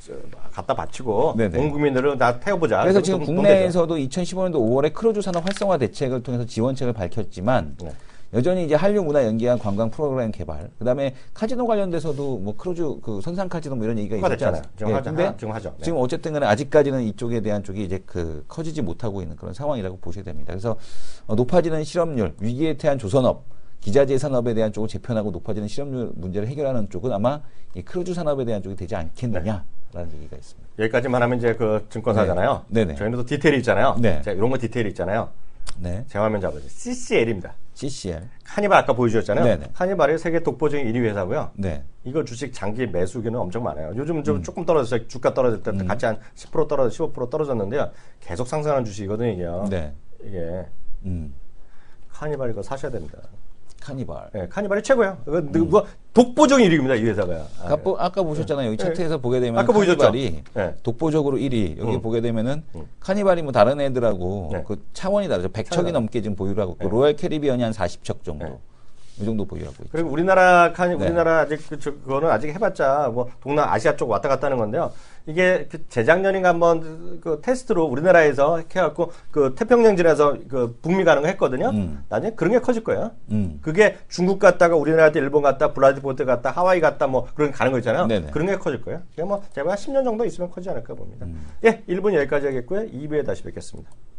갖다 바치고 네네. 온 국민들을 다 태워보자. 그래서 그럼 지금 돈- 돈 국내에서도 이천십오 년도 오월에 크루즈 산업 활성화 대책을 통해서 지원책을 밝혔지만, 네. 여전히 이제 한류 문화 연계한 관광 프로그램 개발, 그다음에 카지노 관련돼서도 뭐 크루즈 그 선상 카지노 뭐 이런 얘기가 있었지 됐잖아요. 않습니까? 지금 예, 하죠. 근데 하- 지금 하죠. 네. 지금 어쨌든 간에 아직까지는 이쪽에 대한 쪽이 이제 그 커지지 못하고 있는 그런 상황이라고 보셔야 됩니다. 그래서 어, 높아지는 실업률, 위기에 태한 조선업, 기자재 산업에 대한 쪽을 재편하고 높아지는 실업률 문제를 해결하는 쪽은 아마 이 크루즈 산업에 대한 쪽이 되지 않겠느냐라는 얘기가 있습니다. 여기까지만 하면 이제 그 증권사잖아요. 네. 네네. 저희는 또 디테일이 있잖아요. 네. 자, 이런 거 디테일이 있잖아요. 네. 제 화면 잡아주세요. 씨씨엘입니다. 씨씨엘. 카니발 아까 보여주셨잖아요. 네네. 카니발이 세계 독보적인 일 위 회사고요. 네. 이거 주식 장기 매수 의견은 엄청 많아요. 요즘 좀 음. 조금 떨어졌어요. 주가 떨어질 때 음. 같이 한 십 퍼센트 떨어져, 십오 퍼센트 떨어졌는데요. 계속 상승하는 주식이거든요, 이게요. 네. 이게 음. 카니발 이거 사셔야 됩니다. 카니발. 네, 카니발이 최고예요. 이거 누구 독보적인 일 위입니다, 이 회사가. 아, 아까, 보, 아까 보셨잖아요. 여기 네. 차트에서 보게 되면 아까 보여줬죠? 카니발이 네. 독보적으로 일 위. 여기 음. 보게 되면은 음. 카니발이 뭐 다른 애들하고 네. 그 차원이 다르죠. 백 척이 차이가. 넘게 지금 보유를 하고 있고, 네. 로얄 캐리비언이 한 사십 척 정도. 네. 이 정도 보유하고 있죠. 그리고 우리나라 카니, 네. 우리나라 아직 그, 저, 그거는 아직 해봤자 뭐 동남아시아 쪽 왔다 갔다 하는 건데요. 이게 그 재작년인가 한번 그 테스트로 우리나라에서 해갖고 그 태평양전에서 그 북미 가는 거 했거든요. 음. 나중에 그런 게 커질 거예요. 음. 그게 중국 갔다가 우리나라 때 일본 갔다 블라디보스토크 갔다 하와이 갔다 뭐 그런 게 가는 거 있잖아요. 네네. 그런 게 커질 거예요. 그게 뭐 제가 한 십 년 정도 있으면 커지지 않을까 봅니다. 음. 예, 일 분 여기까지 하겠고요. 이 부에 다시 뵙겠습니다.